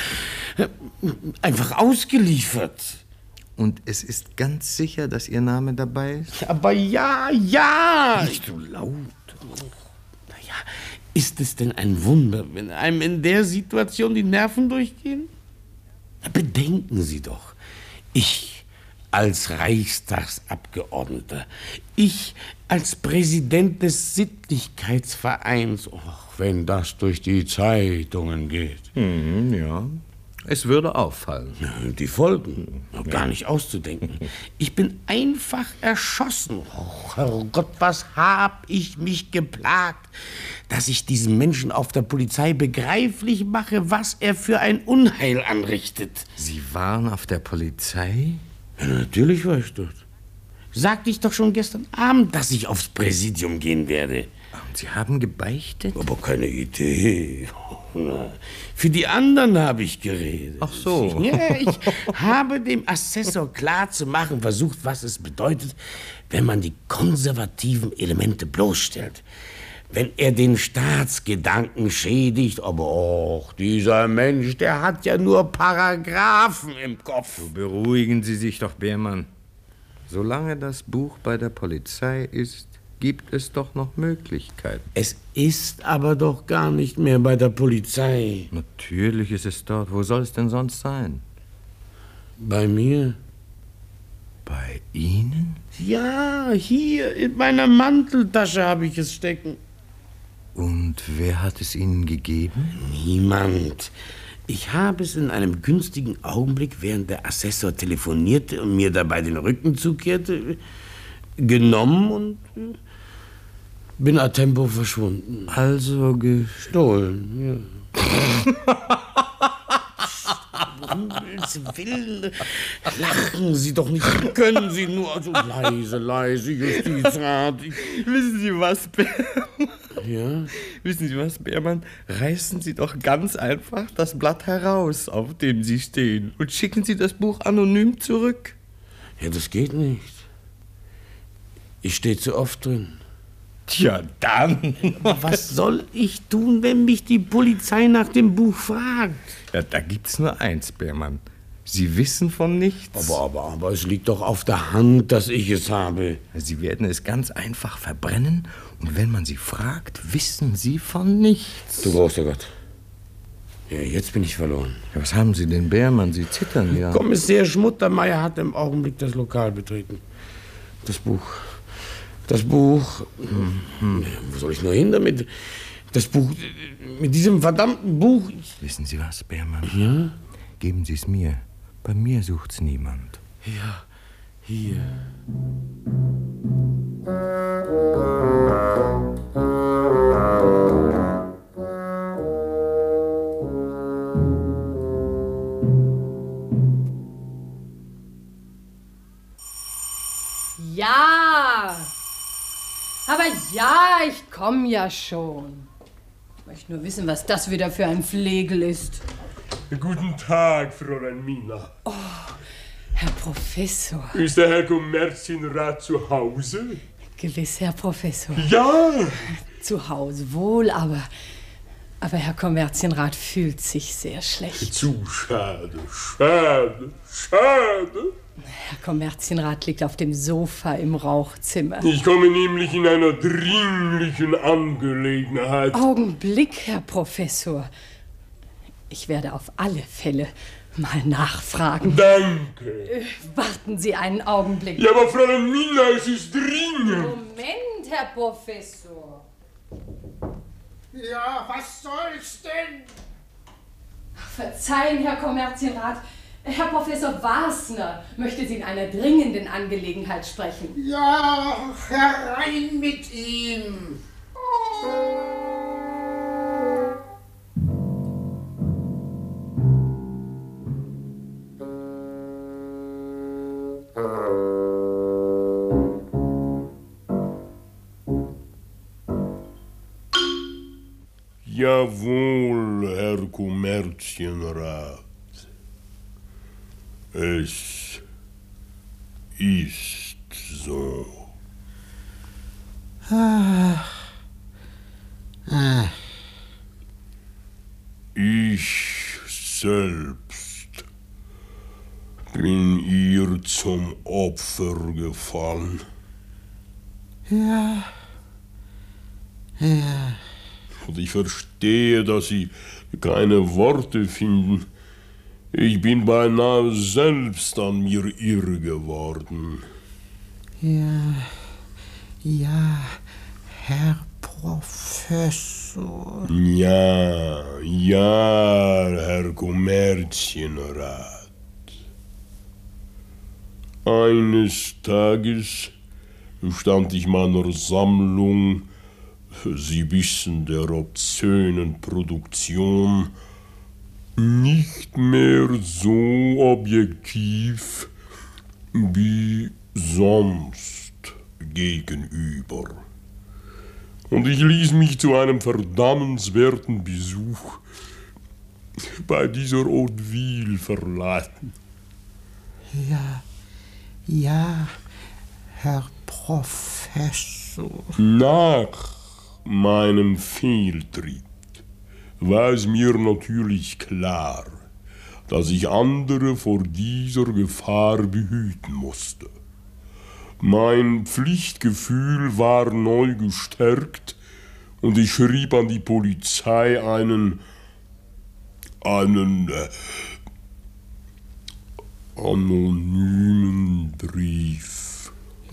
ausgeliefert. Und es ist ganz sicher, dass Ihr Name dabei ist? Aber ja! Nicht so laut. Naja, ist es denn ein Wunder, wenn einem in der Situation die Nerven durchgehen? Bedenken Sie doch, ich als Reichstagsabgeordneter, ich als Präsident des Sittlichkeitsvereins, wenn das durch die Zeitungen geht. Ja, es würde auffallen. Die Folgen, gar nicht auszudenken. Ich bin einfach erschossen. Oh, Herrgott, was hab ich mich geplagt, dass ich diesem Menschen auf der Polizei begreiflich mache, was er für ein Unheil anrichtet. Sie waren auf der Polizei? Ja, natürlich war ich dort. Sagte ich doch schon gestern Abend, dass ich aufs Präsidium gehen werde. Und Sie haben gebeichtet? Aber keine Idee. Für die anderen habe ich geredet. Ach so. Ja, ich habe dem Assessor klarzumachen versucht, was es bedeutet, wenn man die konservativen Elemente bloßstellt. Wenn er den Staatsgedanken schädigt, aber dieser Mensch, der hat ja nur Paragraphen im Kopf. So, beruhigen Sie sich doch, Beermann. Solange das Buch bei der Polizei ist, gibt es doch noch Möglichkeiten. Es ist aber doch gar nicht mehr bei der Polizei. Natürlich ist es dort. Wo soll es denn sonst sein? Bei mir. Bei Ihnen? Ja, hier in meiner Manteltasche habe ich es stecken. Und wer hat es Ihnen gegeben? Niemand. Ich habe es in einem günstigen Augenblick, während der Assessor telefonierte und mir dabei den Rücken zukehrte, genommen und bin a tempo verschwunden. Also gestohlen, ja. Um Himmels Willen, lachen Sie doch nicht, können Sie nur, also leise, Justizrat. Wissen Sie was, Beermann? Ja? Wissen Sie was, Beermann? Reißen Sie doch ganz einfach das Blatt heraus, auf dem Sie stehen, und schicken Sie das Buch anonym zurück. Ja, das geht nicht. Ich stehe zu oft drin. Tja, dann. Aber was soll ich tun, wenn mich die Polizei nach dem Buch fragt? Ja, da gibt's nur eins, Beermann. Sie wissen von nichts. Aber es liegt doch auf der Hand, dass ich es habe. Sie werden es ganz einfach verbrennen, und wenn man Sie fragt, wissen Sie von nichts. Du großer Gott. Ja, jetzt bin ich verloren. Ja, was haben Sie denn, Beermann? Sie zittern ja. Kommissär Schmuttermeier hat im Augenblick das Lokal betreten. Das Buch. Wo soll ich nur hin damit? Das Buch, mit diesem verdammten Buch. Wissen Sie was, Beermann? Ja? Geben Sie es mir. Bei mir sucht's niemand. Ja, hier. Ja, aber ja, ich komme ja schon. Ich möchte nur wissen, was das wieder für ein Flegel ist. Guten Tag, Fräulein Mina. Oh, Herr Professor. Ist der Herr Kommerzienrat zu Hause? Gewiss, Herr Professor. Ja! Zu Hause wohl, aber Herr Kommerzienrat fühlt sich sehr schlecht. Zu schade, schade, schade. Herr Kommerzienrat liegt auf dem Sofa im Rauchzimmer. Ich komme nämlich in einer dringlichen Angelegenheit. Augenblick, Herr Professor. Ich werde auf alle Fälle mal nachfragen. Danke. Warten Sie einen Augenblick. Ja, aber Fräulein Mina, es ist dringend. Moment, Herr Professor. Ja, was soll's denn? Verzeihen, Herr Kommerzienrat. Herr Professor Wasner möchte Sie in einer dringenden Angelegenheit sprechen. Ja, herein mit ihm. Jawohl, Herr Kommerzienrat. Es ist so. Ich selbst bin ihr zum Opfer gefallen. Ja. Und ich verstehe, dass Sie keine Worte finden. Ich bin beinahe selbst an mir irre geworden. Ja, Herr Professor. Ja, Herr Kommerzienrat. Eines Tages stand ich meiner Sammlung, Sie wissen, der obszönen Produktion, nicht mehr so objektiv wie sonst gegenüber. Und ich ließ mich zu einem verdammenswerten Besuch bei dieser Hauteville verleiten. Ja, Herr Professor. Nach meinem Fehltritt war es mir natürlich klar, dass ich andere vor dieser Gefahr behüten musste. Mein Pflichtgefühl war neu gestärkt und ich schrieb an die Polizei einen anonymen Brief.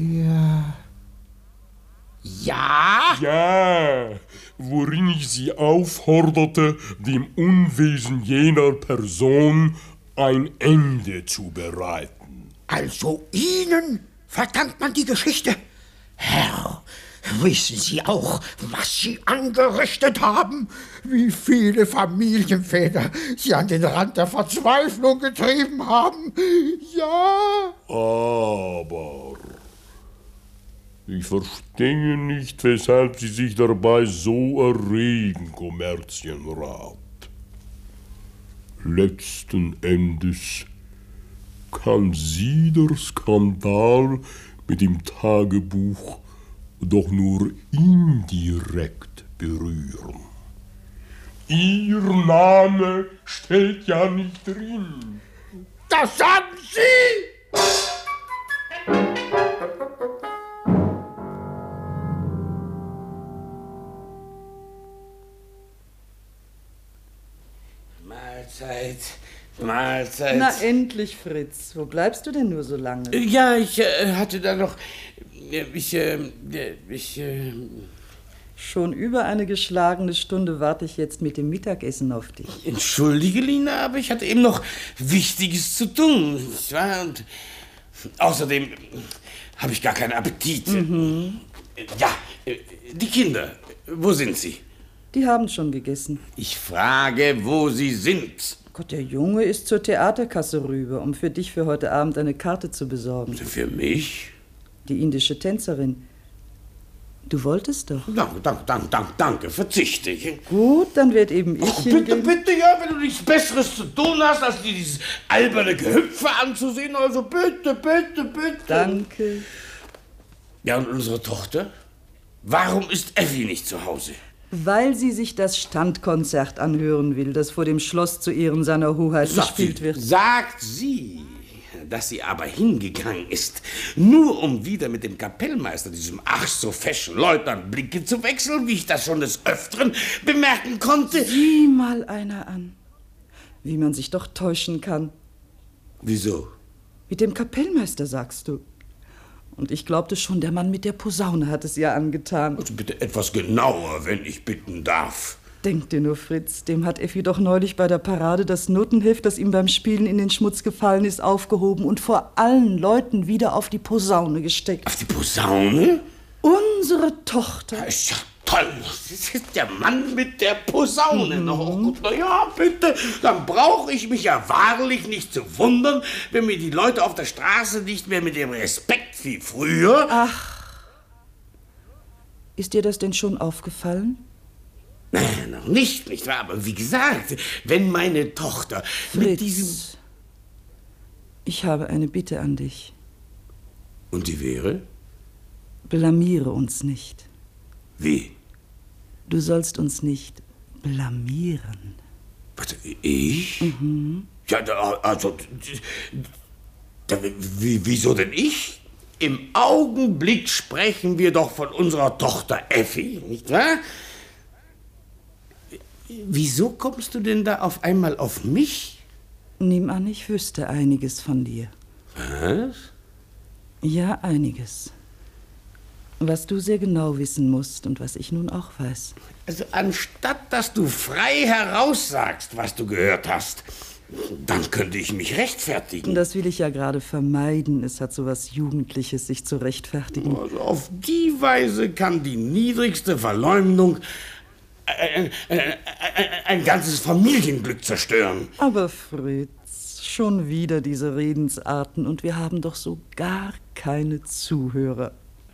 Ja, worin ich sie aufforderte, dem Unwesen jener Person ein Ende zu bereiten. Also Ihnen verdankt man die Geschichte? Herr, wissen Sie auch, was Sie angerichtet haben? Wie viele Familienväter Sie an den Rand der Verzweiflung getrieben haben? Ja. Aber ich verstehe nicht, weshalb Sie sich dabei so erregen, Kommerzienrat. Letzten Endes kann Sie der Skandal mit dem Tagebuch doch nur indirekt berühren. Ihr Name steht ja nicht drin. Das sagen Sie! Mahlzeit. Na endlich, Fritz. Wo bleibst du denn nur so lange? Ja, ich hatte da noch... Schon über eine geschlagene Stunde warte ich jetzt mit dem Mittagessen auf dich. Entschuldige, Lina, aber ich hatte eben noch Wichtiges zu tun. Außerdem habe ich gar keinen Appetit. Ja, die Kinder, wo sind sie? Die haben schon gegessen. Ich frage, wo sie sind. Gott, der Junge ist zur Theaterkasse rüber, um für dich für heute Abend eine Karte zu besorgen. Für mich? Die indische Tänzerin. Du wolltest doch. Danke, verzichte ich. Gut, dann werd eben ich hingehen. Bitte, ja, wenn du nichts Besseres zu tun hast, als dir dieses alberne Gehüpfe anzusehen, also bitte. Danke. Ja, und unsere Tochter? Warum ist Effi nicht zu Hause? Weil sie sich das Standkonzert anhören will, das vor dem Schloss zu Ehren seiner Hoheit gespielt wird. Sagt sie, dass sie aber hingegangen ist, nur um wieder mit dem Kapellmeister, diesem ach so feschen Leutnant, Blicke zu wechseln, wie ich das schon des Öfteren bemerken konnte. Sieh mal einer an, wie man sich doch täuschen kann. Wieso? Mit dem Kapellmeister, sagst du. Und ich glaubte schon, der Mann mit der Posaune hat es ihr angetan. Also bitte etwas genauer, wenn ich bitten darf. Denk dir nur, Fritz, dem hat Effi doch neulich bei der Parade das Notenheft, das ihm beim Spielen in den Schmutz gefallen ist, aufgehoben und vor allen Leuten wieder auf die Posaune gesteckt. Auf die Posaune? Unsere Tochter. Ist ja toll. Das ist der Mann mit der Posaune. Na ja, bitte. Dann brauche ich mich ja wahrlich nicht zu wundern, wenn mir die Leute auf der Straße nicht mehr mit dem Respekt wie früher... Ach, ist dir das denn schon aufgefallen? Nein, noch nicht wahr? Aber wie gesagt, wenn meine Tochter Fritz, mit diesem... Ich habe eine Bitte an dich. Und die wäre? Blamiere uns nicht. Wie? Du sollst uns nicht blamieren. Was, ich? Ja, also... Wieso denn ich? Im Augenblick sprechen wir doch von unserer Tochter Effi, nicht wahr? Wieso kommst du denn da auf einmal auf mich? Nimm an, ich wüsste einiges von dir. Was? Ja, einiges. Was du sehr genau wissen musst und was ich nun auch weiß. Also anstatt, dass du frei heraussagst, was du gehört hast, dann könnte ich mich rechtfertigen. Das will ich ja gerade vermeiden. Es hat so was Jugendliches, sich zu rechtfertigen. Also auf die Weise kann die niedrigste Verleumdung ein ganzes Familienglück zerstören. Aber Fritz, schon wieder diese Redensarten und wir haben doch so gar keine Zuhörer.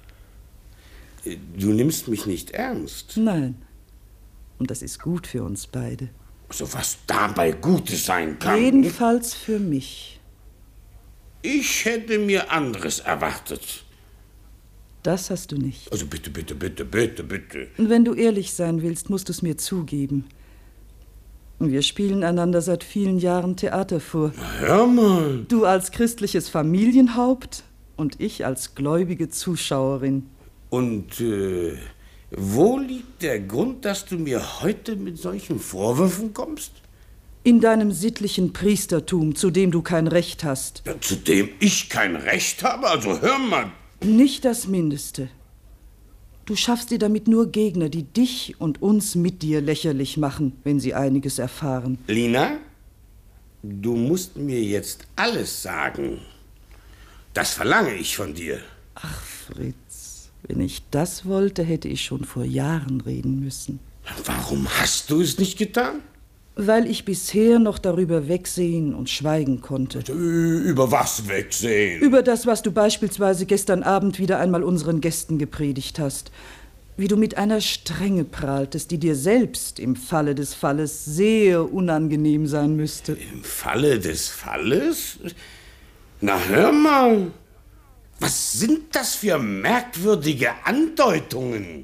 Du nimmst mich nicht ernst? Nein. Und das ist gut für uns beide. Also was dabei Gutes sein kann. Jedenfalls für mich. Ich hätte mir anderes erwartet. Das hast du nicht. Also bitte. Und wenn du ehrlich sein willst, musst du es mir zugeben. Wir spielen einander seit vielen Jahren Theater vor. Na, hör mal. Du als christliches Familienhaupt und ich als gläubige Zuschauerin. Und wo liegt der Grund, dass du mir heute mit solchen Vorwürfen kommst? In deinem sittlichen Priestertum, zu dem du kein Recht hast. Ja, zu dem ich kein Recht habe? Also hör mal. Nicht das Mindeste. Du schaffst dir damit nur Gegner, die dich und uns mit dir lächerlich machen, wenn sie einiges erfahren. Lina, du musst mir jetzt alles sagen. Das verlange ich von dir. Ach, Fritz, wenn ich das wollte, hätte ich schon vor Jahren reden müssen. Warum hast du es nicht getan? Weil ich bisher noch darüber wegsehen und schweigen konnte. Über was wegsehen? Über das, was du beispielsweise gestern Abend wieder einmal unseren Gästen gepredigt hast. Wie du mit einer Strenge prahltest, die dir selbst im Falle des Falles sehr unangenehm sein müsste. Im Falle des Falles? Na, hör mal. Was sind das für merkwürdige Andeutungen?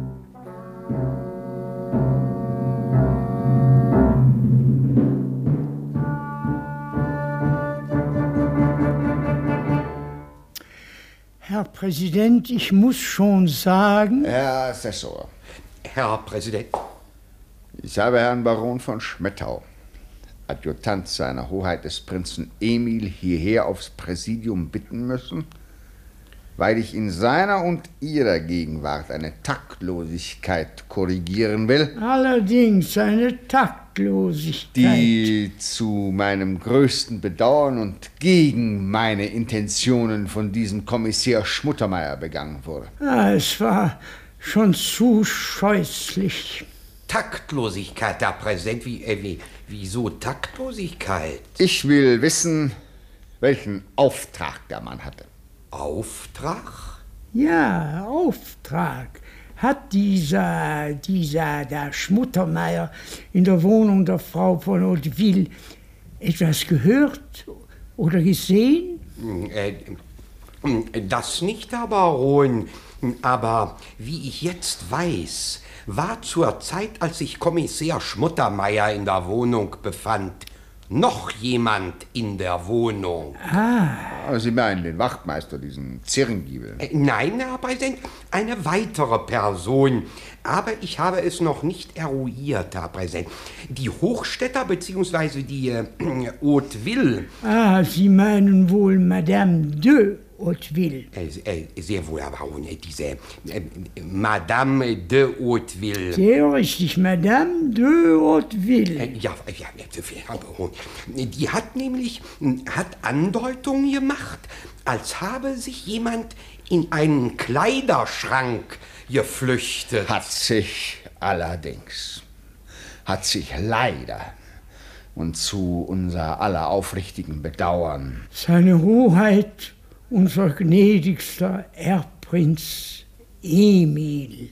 Herr Präsident, ich muss schon sagen... Herr Assessor. Herr Präsident. Ich habe Herrn Baron von Schmettau, Adjutant seiner Hoheit des Prinzen Emil, hierher aufs Präsidium bitten müssen, weil ich in seiner und Ihrer Gegenwart eine Taktlosigkeit korrigieren will. Allerdings eine Taktlosigkeit. Taktlosigkeit. Die zu meinem größten Bedauern und gegen meine Intentionen von diesem Kommissär Schmuttermeier begangen wurde. Es war schon zu scheußlich. Taktlosigkeit, Herr Präsident. Wieso Taktlosigkeit? Ich will wissen, welchen Auftrag der Mann hatte. Auftrag? Ja, Auftrag. Hat dieser Schmuttermeier in der Wohnung der Frau von Hauteville etwas gehört oder gesehen? Das nicht, Herr Baron. Aber wie ich jetzt weiß, war zur Zeit, als sich Kommissär Schmuttermeier in der Wohnung befand, noch jemand in der Wohnung. Sie meinen den Wachtmeister, diesen Zirngiebel? Nein, Herr Präsident, eine weitere Person. Aber ich habe es noch nicht eruiert, Herr Präsident. Die Hochstädter bzw. die Hauteville. Sie meinen wohl Madame de Hauteville. Sehr wohl, Herr Baron, diese Madame de Hauteville. Sehr richtig, Madame de Hauteville. Ja, Herr Baron. Die hat Andeutungen gemacht, als habe sich jemand in einen Kleiderschrank geflüchtet. Hat sich allerdings. Hat sich leider. Und zu unser aller aufrichtigen Bedauern. Seine Hoheit, unser gnädigster Erbprinz Emil.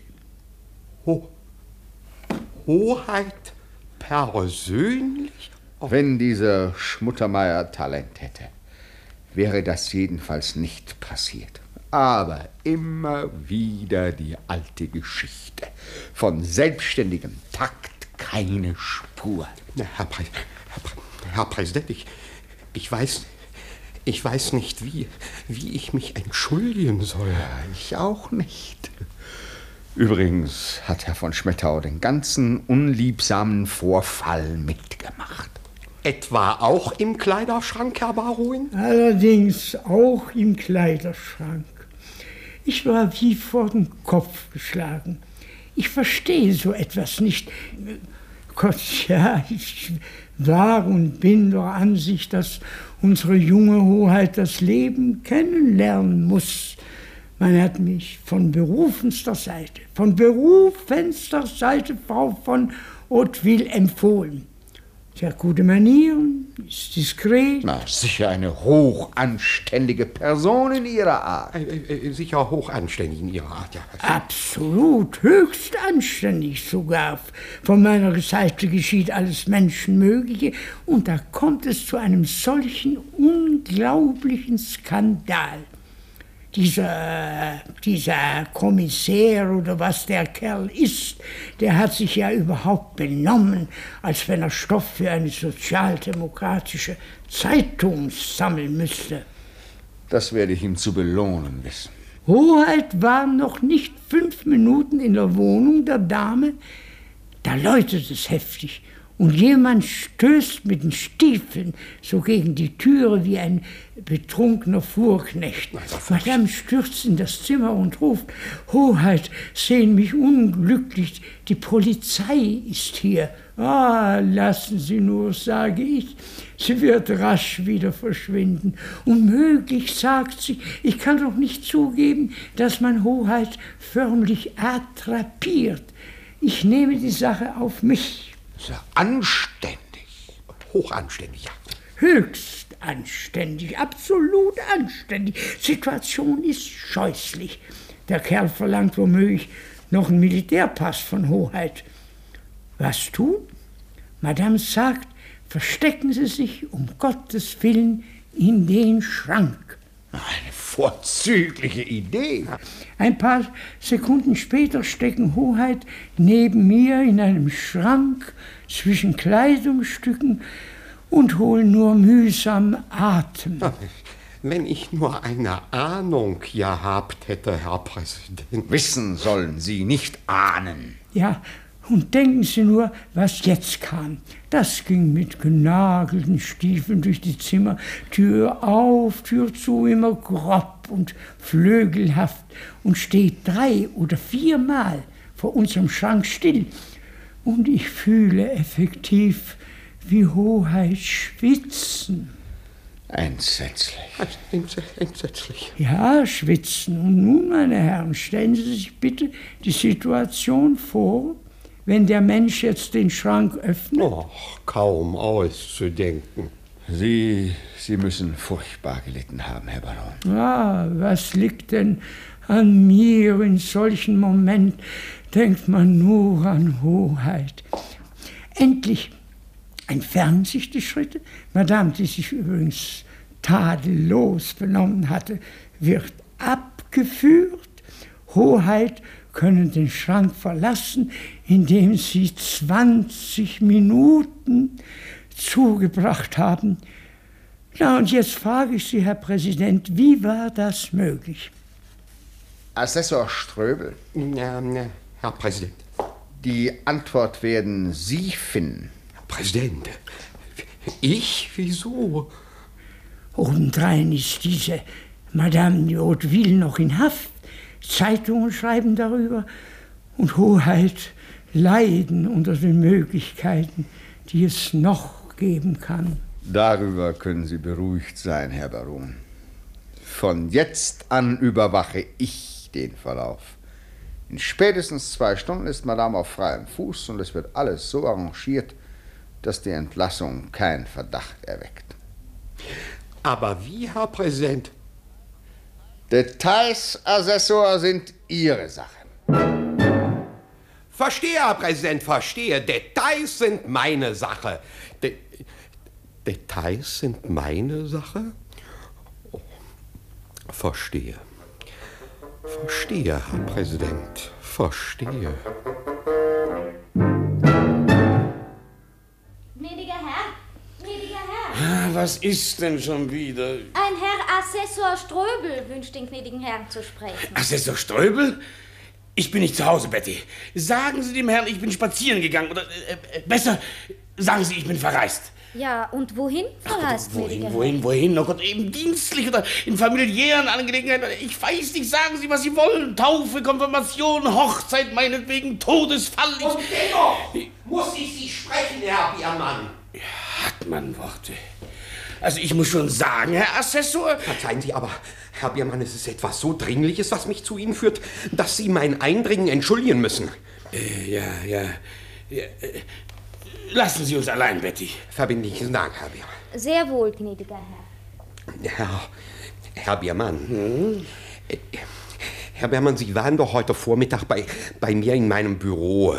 Hoheit persönlich? Wenn dieser Schmuttermeier Talent hätte, wäre das jedenfalls nicht passiert. Aber immer wieder die alte Geschichte. Von selbstständigem Takt keine Spur. Herr Präsident, ich weiß nicht, wie ich mich entschuldigen soll. Ich auch nicht. Übrigens hat Herr von Schmettau den ganzen unliebsamen Vorfall mitgemacht. Etwa auch im Kleiderschrank, Herr Baron? Allerdings auch im Kleiderschrank. Ich war wie vor den Kopf geschlagen. Ich verstehe so etwas nicht. Gott, ja, ich war und bin der Ansicht, dass unsere junge Hoheit das Leben kennenlernen muss. Man hat mich von berufenster Seite, Frau von Hauteville empfohlen. Sie hat gute Manieren, ist diskret. Na, sicher eine hochanständige Person in ihrer Art. Sicher hochanständig in ihrer Art, ja. Absolut, höchst anständig sogar. Von meiner Seite geschieht alles Menschenmögliche. Und da kommt es zu einem solchen unglaublichen Skandal. Dieser Kommissär oder was der Kerl ist, der hat sich ja überhaupt benommen, als wenn er Stoff für eine sozialdemokratische Zeitung sammeln müsste. Das werde ich ihm zu belohnen wissen. Hoheit war noch nicht 5 Minuten in der Wohnung der Dame, da läutet es heftig. Und jemand stößt mit den Stiefeln so gegen die Türe wie ein betrunkener Fuhrknecht. Madame stürzt in das Zimmer und ruft: Hoheit, sehen mich unglücklich, die Polizei ist hier. Lassen Sie nur, sage ich. Sie wird rasch wieder verschwinden. Unmöglich, sagt sie, ich kann doch nicht zugeben, dass man Hoheit förmlich attrapiert. Ich nehme die Sache auf mich. Sehr anständig. Hochanständig, ja. Höchst anständig, absolut anständig. Situation ist scheußlich. Der Kerl verlangt womöglich noch einen Militärpass von Hoheit. Was tun? Madame sagt, verstecken Sie sich um Gottes Willen in den Schrank. Eine vorzügliche Idee. Ein paar Sekunden später stecken Hoheit neben mir in einem Schrank zwischen Kleidungsstücken und holen nur mühsam Atem. Wenn ich nur eine Ahnung gehabt hätte, Herr Präsident. Wissen sollen Sie, nicht ahnen. Ja, und denken Sie nur, was jetzt kam. Das ging mit genagelten Stiefeln durch die Zimmer, Tür auf, Tür zu, immer grob und flögelhaft und steht 3 oder 4 Mal vor unserem Schrank still. Und ich fühle effektiv, wie Hoheit schwitzen. Entsetzlich. Entsetzlich. Ja, schwitzen. Und nun, meine Herren, stellen Sie sich bitte die Situation vor, wenn der Mensch jetzt den Schrank öffnet. Kaum auszudenken. Sie müssen furchtbar gelitten haben, Herr Baron. Ah, was liegt denn an mir in solchen Momenten? Denkt man nur an Hoheit. Endlich entfernen sich die Schritte. Madame, die sich übrigens tadellos benommen hatte, wird abgeführt. Hoheit können den Schrank verlassen, indem sie 20 Minuten zugebracht haben. Na, und jetzt frage ich Sie, Herr Präsident, wie war das möglich? Assessor Ströbel. Herr Präsident. Die Antwort werden Sie finden. Herr Präsident. Ich? Wieso? Obendrein ist diese Madame de Hauteville noch in Haft. Zeitungen schreiben darüber und Hoheit leiden unter den Möglichkeiten, die es noch geben kann. Darüber können Sie beruhigt sein, Herr Baron. Von jetzt an überwache ich den Verlauf. In spätestens 2 Stunden ist Madame auf freiem Fuß und es wird alles so arrangiert, dass die Entlassung keinen Verdacht erweckt. Aber wie, Herr Präsident? Details, Assessor, sind Ihre Sache. Verstehe, Herr Präsident, verstehe. Details sind meine Sache. Details sind meine Sache? Oh, verstehe. Verstehe, Herr Präsident. Verstehe. Gnädiger Herr, Was ist denn schon wieder? ein Herr Assessor Ströbel wünscht den gnädigen Herrn zu sprechen. Assessor Ströbel? Ich bin nicht zu Hause, Betty. Sagen Sie dem Herrn, ich bin spazieren gegangen. Oder besser, sagen Sie, ich bin verreist. Ja, und wohin verreist, gnädiger Herr? Wohin? Oh Gott, eben dienstlich oder in familiären Angelegenheiten. Ich weiß nicht, sagen Sie, was Sie wollen. Taufe, Konfirmation, Hochzeit, meinetwegen, Todesfall. Und dennoch muss ich Sie sprechen, Herr Biermann. Hat man Worte. Also ich muss schon sagen, Herr Assessor... Verzeihen Sie aber, Herr Biermann, es ist etwas so Dringliches, was mich zu Ihnen führt, dass Sie mein Eindringen entschuldigen müssen. Ja. Lassen Sie uns allein, Betty. Verbindlichen Dank, Herr Biermann. Sehr wohl, gnädiger Herr. Herr Biermann. Herr Biermann, Sie waren doch heute Vormittag bei mir in meinem Büro.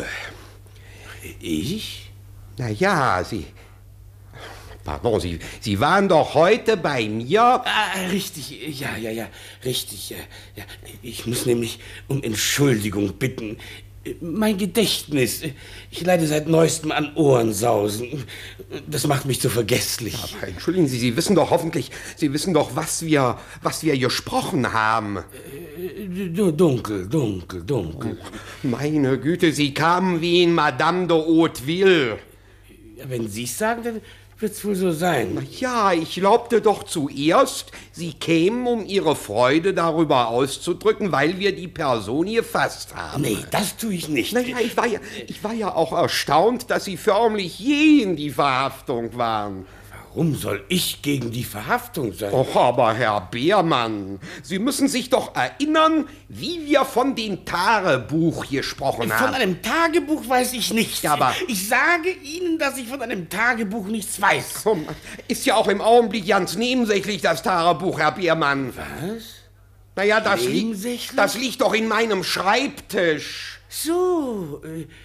Ich? Na ja, Pardon, Sie waren doch heute bei mir. Richtig, ja, richtig. Ja. Ich muss nämlich um Entschuldigung bitten. Mein Gedächtnis. Ich leide seit Neuestem an Ohrensausen. Das macht mich so vergesslich. Aber entschuldigen Sie, Sie wissen doch hoffentlich, Sie wissen doch, was wir gesprochen haben. Dunkel. Meine Güte, Sie kamen wie in Madame de Hauteville. Wenn Sie es sagen, dann wird's wohl so sein. Na ja, ich glaubte doch zuerst, Sie kämen, um Ihre Freude darüber auszudrücken, weil wir die Person gefasst haben. Nee, das tue ich nicht. Naja, ich war ja auch erstaunt, dass Sie förmlich gegen die Verhaftung waren. Warum soll ich gegen die Verhaftung sein? Och, aber Herr Beermann, Sie müssen sich doch erinnern, wie wir von dem Tagebuch gesprochen haben. Von einem Tagebuch weiß ich nichts. Aber ich sage Ihnen, dass ich von einem Tagebuch nichts weiß. Komm, ist ja auch im Augenblick ganz nebensächlich, das Tagebuch, Herr Beermann. Was? Naja, das liegt doch in meinem Schreibtisch. So.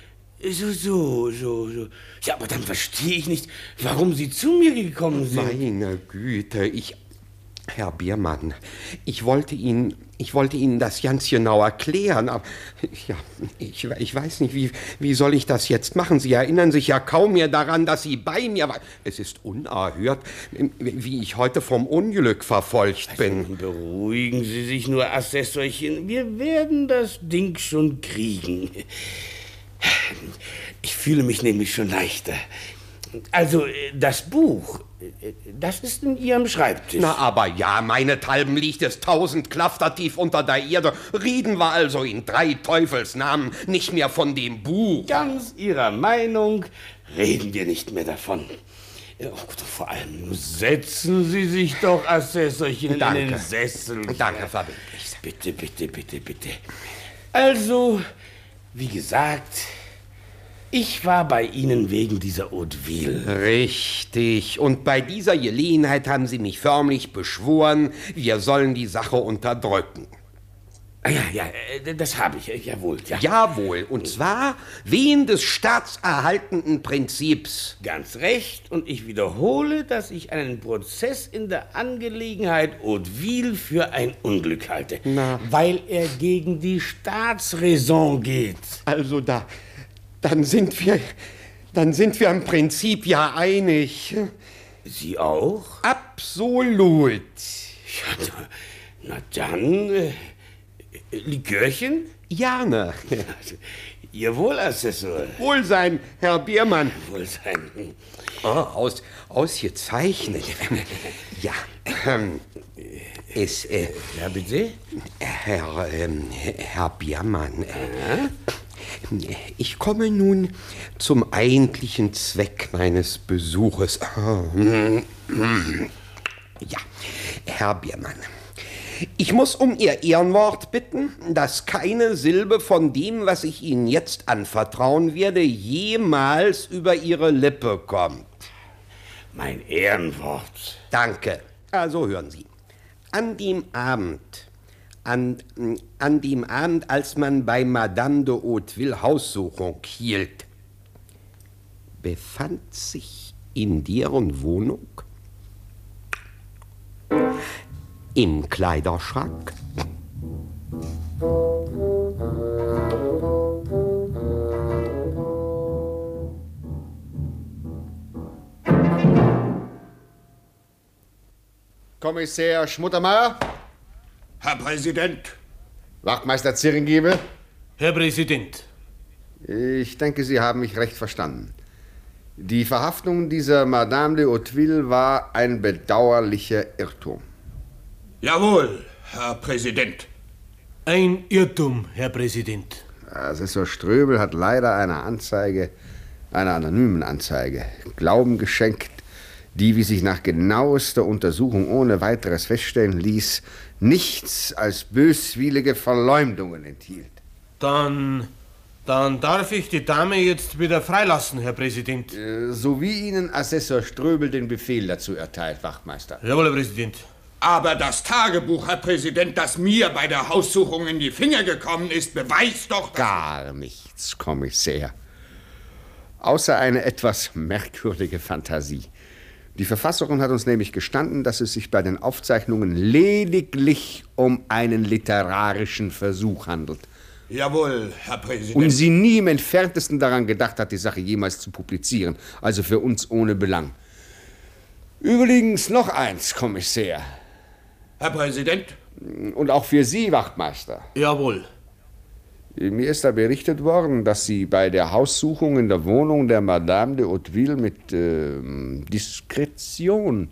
Ja, aber dann verstehe ich nicht, warum Sie zu mir gekommen sind. Meine Güte, Herr Biermann, ich wollte Ihnen das ganz genau erklären, aber ja, ich weiß nicht, wie soll ich das jetzt machen? Sie erinnern sich ja kaum mehr daran, dass Sie bei mir waren. Es ist unerhört, wie ich heute vom Unglück verfolgt bin. Beruhigen Sie sich nur, Assessorchen. Wir werden das Ding schon kriegen. Ich fühle mich nämlich schon leichter. Also, das Buch, das ist in Ihrem Schreibtisch. Na, aber ja, meinethalben liegt es 1000 Klafter tief unter der Erde. Reden wir also in 3 Teufelsnamen nicht mehr von dem Buch. Ganz Ihrer Meinung, reden wir nicht mehr davon. Vor allem setzen Sie sich doch, Assessorchen, in den Sessel. Danke, verbindlich. Bitte, bitte, bitte, bitte. Also, wie gesagt, ich war bei Ihnen wegen dieser Hauteville. Richtig. Und bei dieser Gelegenheit haben Sie mich förmlich beschworen, wir sollen die Sache unterdrücken. Ja, das habe ich, jawohl. Ja. Jawohl, und zwar wegen des staatserhaltenden Prinzips. Ganz recht, und ich wiederhole, dass ich einen Prozess in der Angelegenheit Hauteville für ein Unglück halte, weil er gegen die Staatsräson geht. Also dann sind wir im Prinzip ja einig. Sie auch? Absolut. Ja, na dann... Likörchen? Gerne. Ihr Wohl, Assessor. Wohlsein, Herr Biermann. Wohlsein. Oh, ausgezeichnet. Ja, ja, bitte? Herr Biermann, ich komme nun zum eigentlichen Zweck meines Besuches. Ja, Herr Biermann. Ich muss um Ihr Ehrenwort bitten, dass keine Silbe von dem, was ich Ihnen jetzt anvertrauen werde, jemals über Ihre Lippe kommt. Mein Ehrenwort. Danke. Also hören Sie. An dem Abend, als man bei Madame de Hauteville Haussuchung hielt, befand sich in deren Wohnung im Kleiderschrank Kommissar Schmuttermeier? Herr Präsident. Wachtmeister Ziringgiebel? Herr Präsident. Ich denke, Sie haben mich recht verstanden. Die Verhaftung dieser Madame de Hauteville war ein bedauerlicher Irrtum. Jawohl, Herr Präsident. Ein Irrtum, Herr Präsident. Assessor Ströbel hat leider einer anonymen Anzeige, Glauben geschenkt, die, wie sich nach genauester Untersuchung ohne weiteres feststellen ließ, nichts als böswillige Verleumdungen enthielt. Dann darf ich die Dame jetzt wieder freilassen, Herr Präsident. So wie Ihnen Assessor Ströbel den Befehl dazu erteilt, Wachtmeister. Jawohl, Herr Präsident. Aber das Tagebuch, Herr Präsident, das mir bei der Haussuchung in die Finger gekommen ist, beweist doch... Gar nichts, Kommissär. Außer eine etwas merkwürdige Fantasie. Die Verfasserin hat uns nämlich gestanden, dass es sich bei den Aufzeichnungen lediglich um einen literarischen Versuch handelt. Jawohl, Herr Präsident. Und sie nie im Entferntesten daran gedacht hat, die Sache jemals zu publizieren. Also für uns ohne Belang. Übrigens noch eins, Kommissär. Herr Präsident. Und auch für Sie, Wachtmeister. Jawohl. Mir ist da berichtet worden, dass Sie bei der Haussuchung in der Wohnung der Madame de Hauteville mit Diskretion,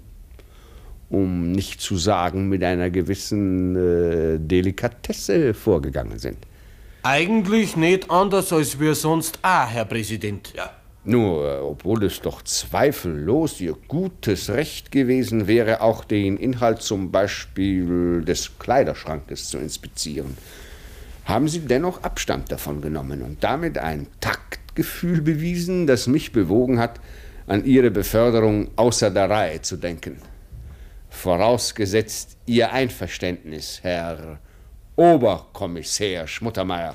um nicht zu sagen mit einer gewissen Delikatesse vorgegangen sind. Eigentlich nicht anders als wir sonst auch, Herr Präsident. Ja. Nur, obwohl es doch zweifellos Ihr gutes Recht gewesen wäre, auch den Inhalt zum Beispiel des Kleiderschrankes zu inspizieren, haben Sie dennoch Abstand davon genommen und damit ein Taktgefühl bewiesen, das mich bewogen hat, an Ihre Beförderung außer der Reihe zu denken. Vorausgesetzt Ihr Einverständnis, Herr Oberkommissär Schmuttermeier.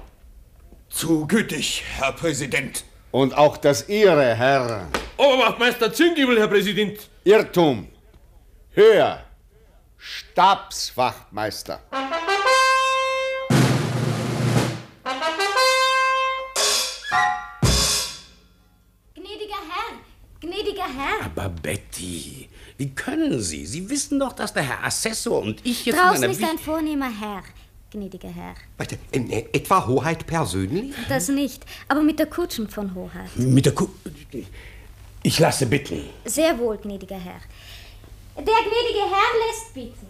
Zu gütig, Herr Präsident. Und auch das Ihre, Herr... Oberwachtmeister Ziringgiebel, Herr Präsident. Irrtum. Höher. Stabswachtmeister. Gnädiger Herr. Aber Betty, wie können Sie? Sie wissen doch, dass der Herr Assessor und ich jetzt... Draußen ist ein vornehmer Herr, gnädiger Herr. Warte, etwa Hoheit persönlich? Das nicht, aber mit der Kutschen von Hoheit. Mit der Ich lasse bitten. Sehr wohl, gnädiger Herr. Der gnädige Herr lässt bitten.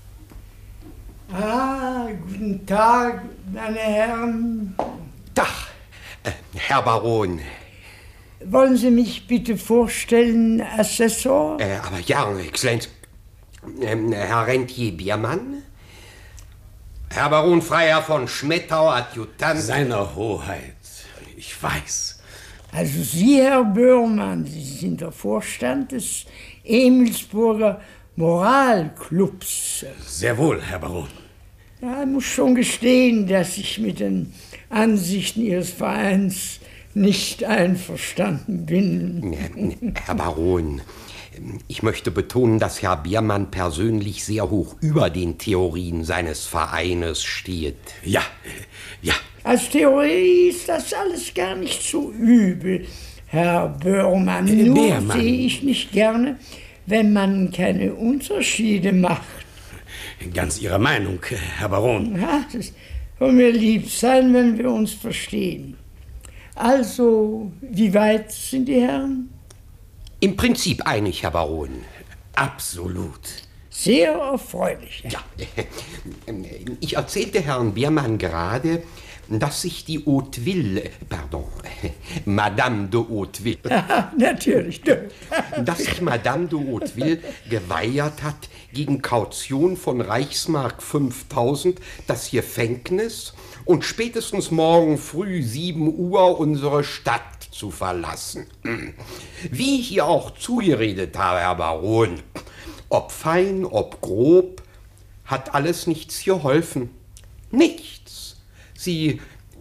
Guten Tag, meine Herren. Tag, Herr Baron. Wollen Sie mich bitte vorstellen, Assessor? Aber ja, Exzellenz. Herr Rentier Biermann? Herr Baron Freiherr von Schmettau, Adjutant. Seiner Hoheit, ich weiß. Also Sie, Herr Böhrmann, Sie sind der Vorstand des Emilsburger Moralclubs. Sehr wohl, Herr Baron. Ja, ich muss schon gestehen, dass ich mit den Ansichten Ihres Vereins nicht einverstanden bin. Herr Baron, ich möchte betonen, dass Herr Biermann persönlich sehr hoch über den Theorien seines Vereines steht. Ja. Als Theorie ist das alles gar nicht so übel, Herr Böhrmann. Nur sehe ich nicht gerne, wenn man keine Unterschiede macht. Ganz Ihrer Meinung, Herr Baron. Ja, das soll mir lieb sein, wenn wir uns verstehen. Also, wie weit sind die Herren? Im Prinzip einig, Herr Baron. Absolut. Sehr erfreulich. Ja. Ich erzählte Herrn Biermann gerade, dass sich die Madame de Hauteville. Natürlich. Dass sich Madame de Hauteville geweigert hat, gegen Kaution von Reichsmark 5000 das Gefängnis und spätestens morgen früh 7 Uhr unsere Stadt zu verlassen. Wie ich ihr auch zugeredet habe, Herr Baron, ob fein, ob grob, hat alles nichts geholfen. Nichts. Sie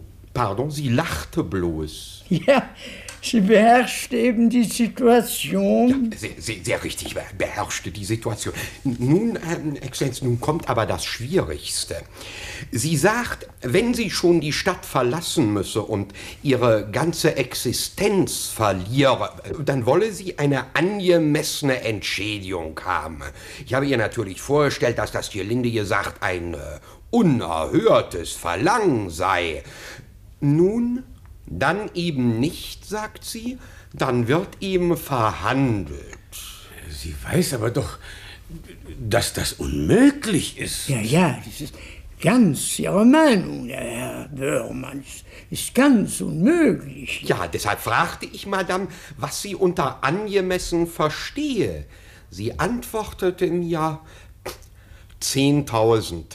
lachte bloß. Ja, sie beherrschte eben die Situation. Ja, sehr richtig beherrschte die Situation. Nun, Exzellenz, nun kommt aber das Schwierigste. Sie sagt, wenn sie schon die Stadt verlassen müsse und ihre ganze Existenz verliere, dann wolle sie eine angemessene Entschädigung haben. Ich habe ihr natürlich vorgestellt, dass das, gelinde gesagt, ein unerhörtes Verlangen sei. Nun, dann eben nicht, sagt sie, dann wird eben verhandelt. Sie weiß aber doch, dass das unmöglich ist. Ja, das ist ganz Ihre Meinung, Herr Böhrmann. Ist ganz unmöglich. Ja, deshalb fragte ich Madame, was sie unter angemessen verstehe. Sie antwortete mir 10.000.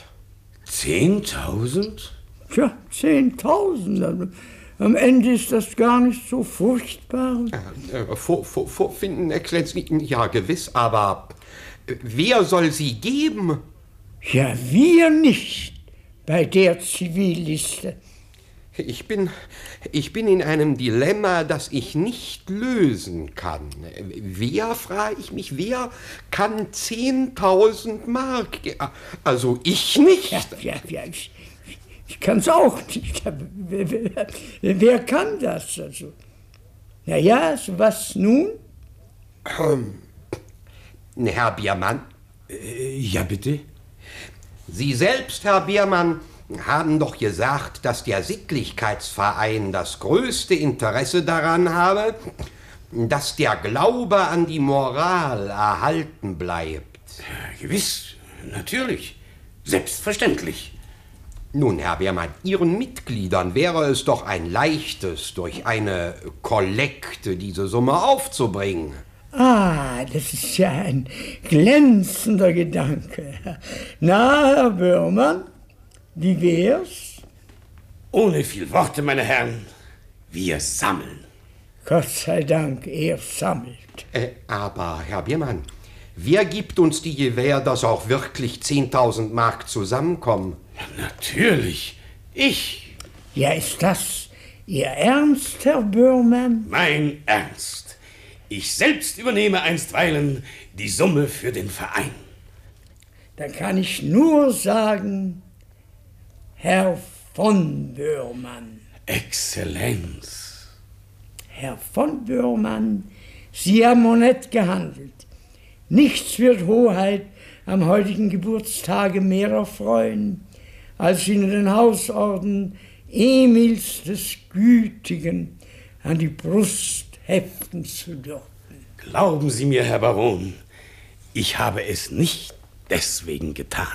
10.000? Tja, 10.000. Am Ende ist das gar nicht so furchtbar. Vorfinden, Exzellenz, ja gewiss, aber wer soll sie geben? Ja, wir nicht, bei der Zivilliste. Ich bin in einem Dilemma, das ich nicht lösen kann. Wer, frage ich mich, wer kann 10.000 Mark? Also ich nicht. Ja, ich kann es auch nicht. Wer kann das? Also? Ja, so was nun? Herr Biermann? Ja, bitte? Sie selbst, Herr Biermann, haben doch gesagt, dass der Sittlichkeitsverein das größte Interesse daran habe, dass der Glaube an die Moral erhalten bleibt. Gewiss, natürlich, selbstverständlich. Nun, Herr Biermann, Ihren Mitgliedern wäre es doch ein leichtes, durch eine Kollekte diese Summe aufzubringen. Das ist ja ein glänzender Gedanke. Na, Herr Böhrmann, wie wär's? Ohne viel Worte, meine Herren, wir sammeln. Gott sei Dank, er sammelt. Aber, Herr Biermann, wer gibt uns die Gewähr, dass auch wirklich 10.000 Mark zusammenkommen? Ja, natürlich, ich. Ja, ist das Ihr Ernst, Herr Böhrmann? Mein Ernst. Ich selbst übernehme einstweilen die Summe für den Verein. Da kann ich nur sagen, Herr von Böhrmann. Exzellenz. Herr von Böhrmann, Sie haben honnett gehandelt. Nichts wird Hoheit am heutigen Geburtstage mehr erfreuen, als Ihnen den Hausorden Emils des Gütigen an die Brust heften zu dürfen. Glauben Sie mir, Herr Baron, ich habe es nicht deswegen getan.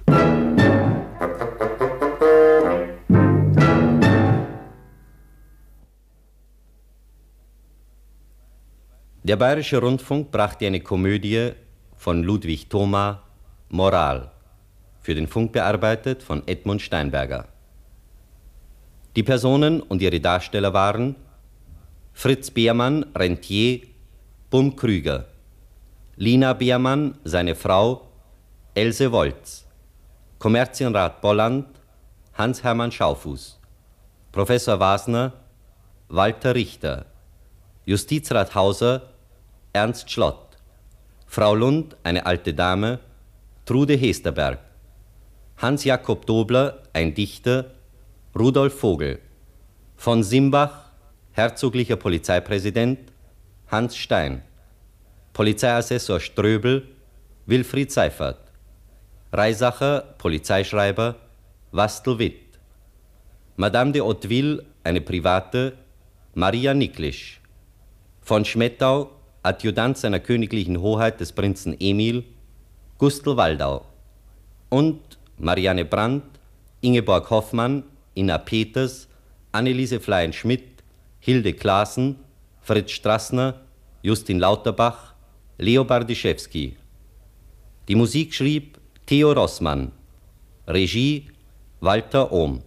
Der Bayerische Rundfunk brachte eine Komödie von Ludwig Thoma, Moral, für den Funk bearbeitet von Edmund Steinberger. Die Personen und ihre Darsteller waren Fritz Beermann, Rentier, Bum Krüger, Lina Beermann, seine Frau, Else Wolz, Kommerzienrat Bolland, Hans-Hermann Schaufuß, Professor Wasner, Walter Richter, Justizrat Hauser, Ernst Schlott, Frau Lund, eine alte Dame, Trude Hesterberg, Hans-Jakob Dobler, ein Dichter, Rudolf Vogel, von Simbach, herzoglicher Polizeipräsident, Hans Stein, Polizeiassessor Ströbel, Wilfried Seifert, Reisacher, Polizeischreiber, Wastel Witt, Madame de Hauteville, eine Private, Maria Niklisch, von Schmettau, Adjutant seiner königlichen Hoheit des Prinzen Emil, Gustl Waldau und Marianne Brandt, Ingeborg Hoffmann, Ina Peters, Anneliese Fleien-Schmidt, Hilde Klaassen, Fritz Strassner, Justin Lauterbach, Leo Bardischewski. Die Musik schrieb Theo Rossmann, Regie Walter Ohm.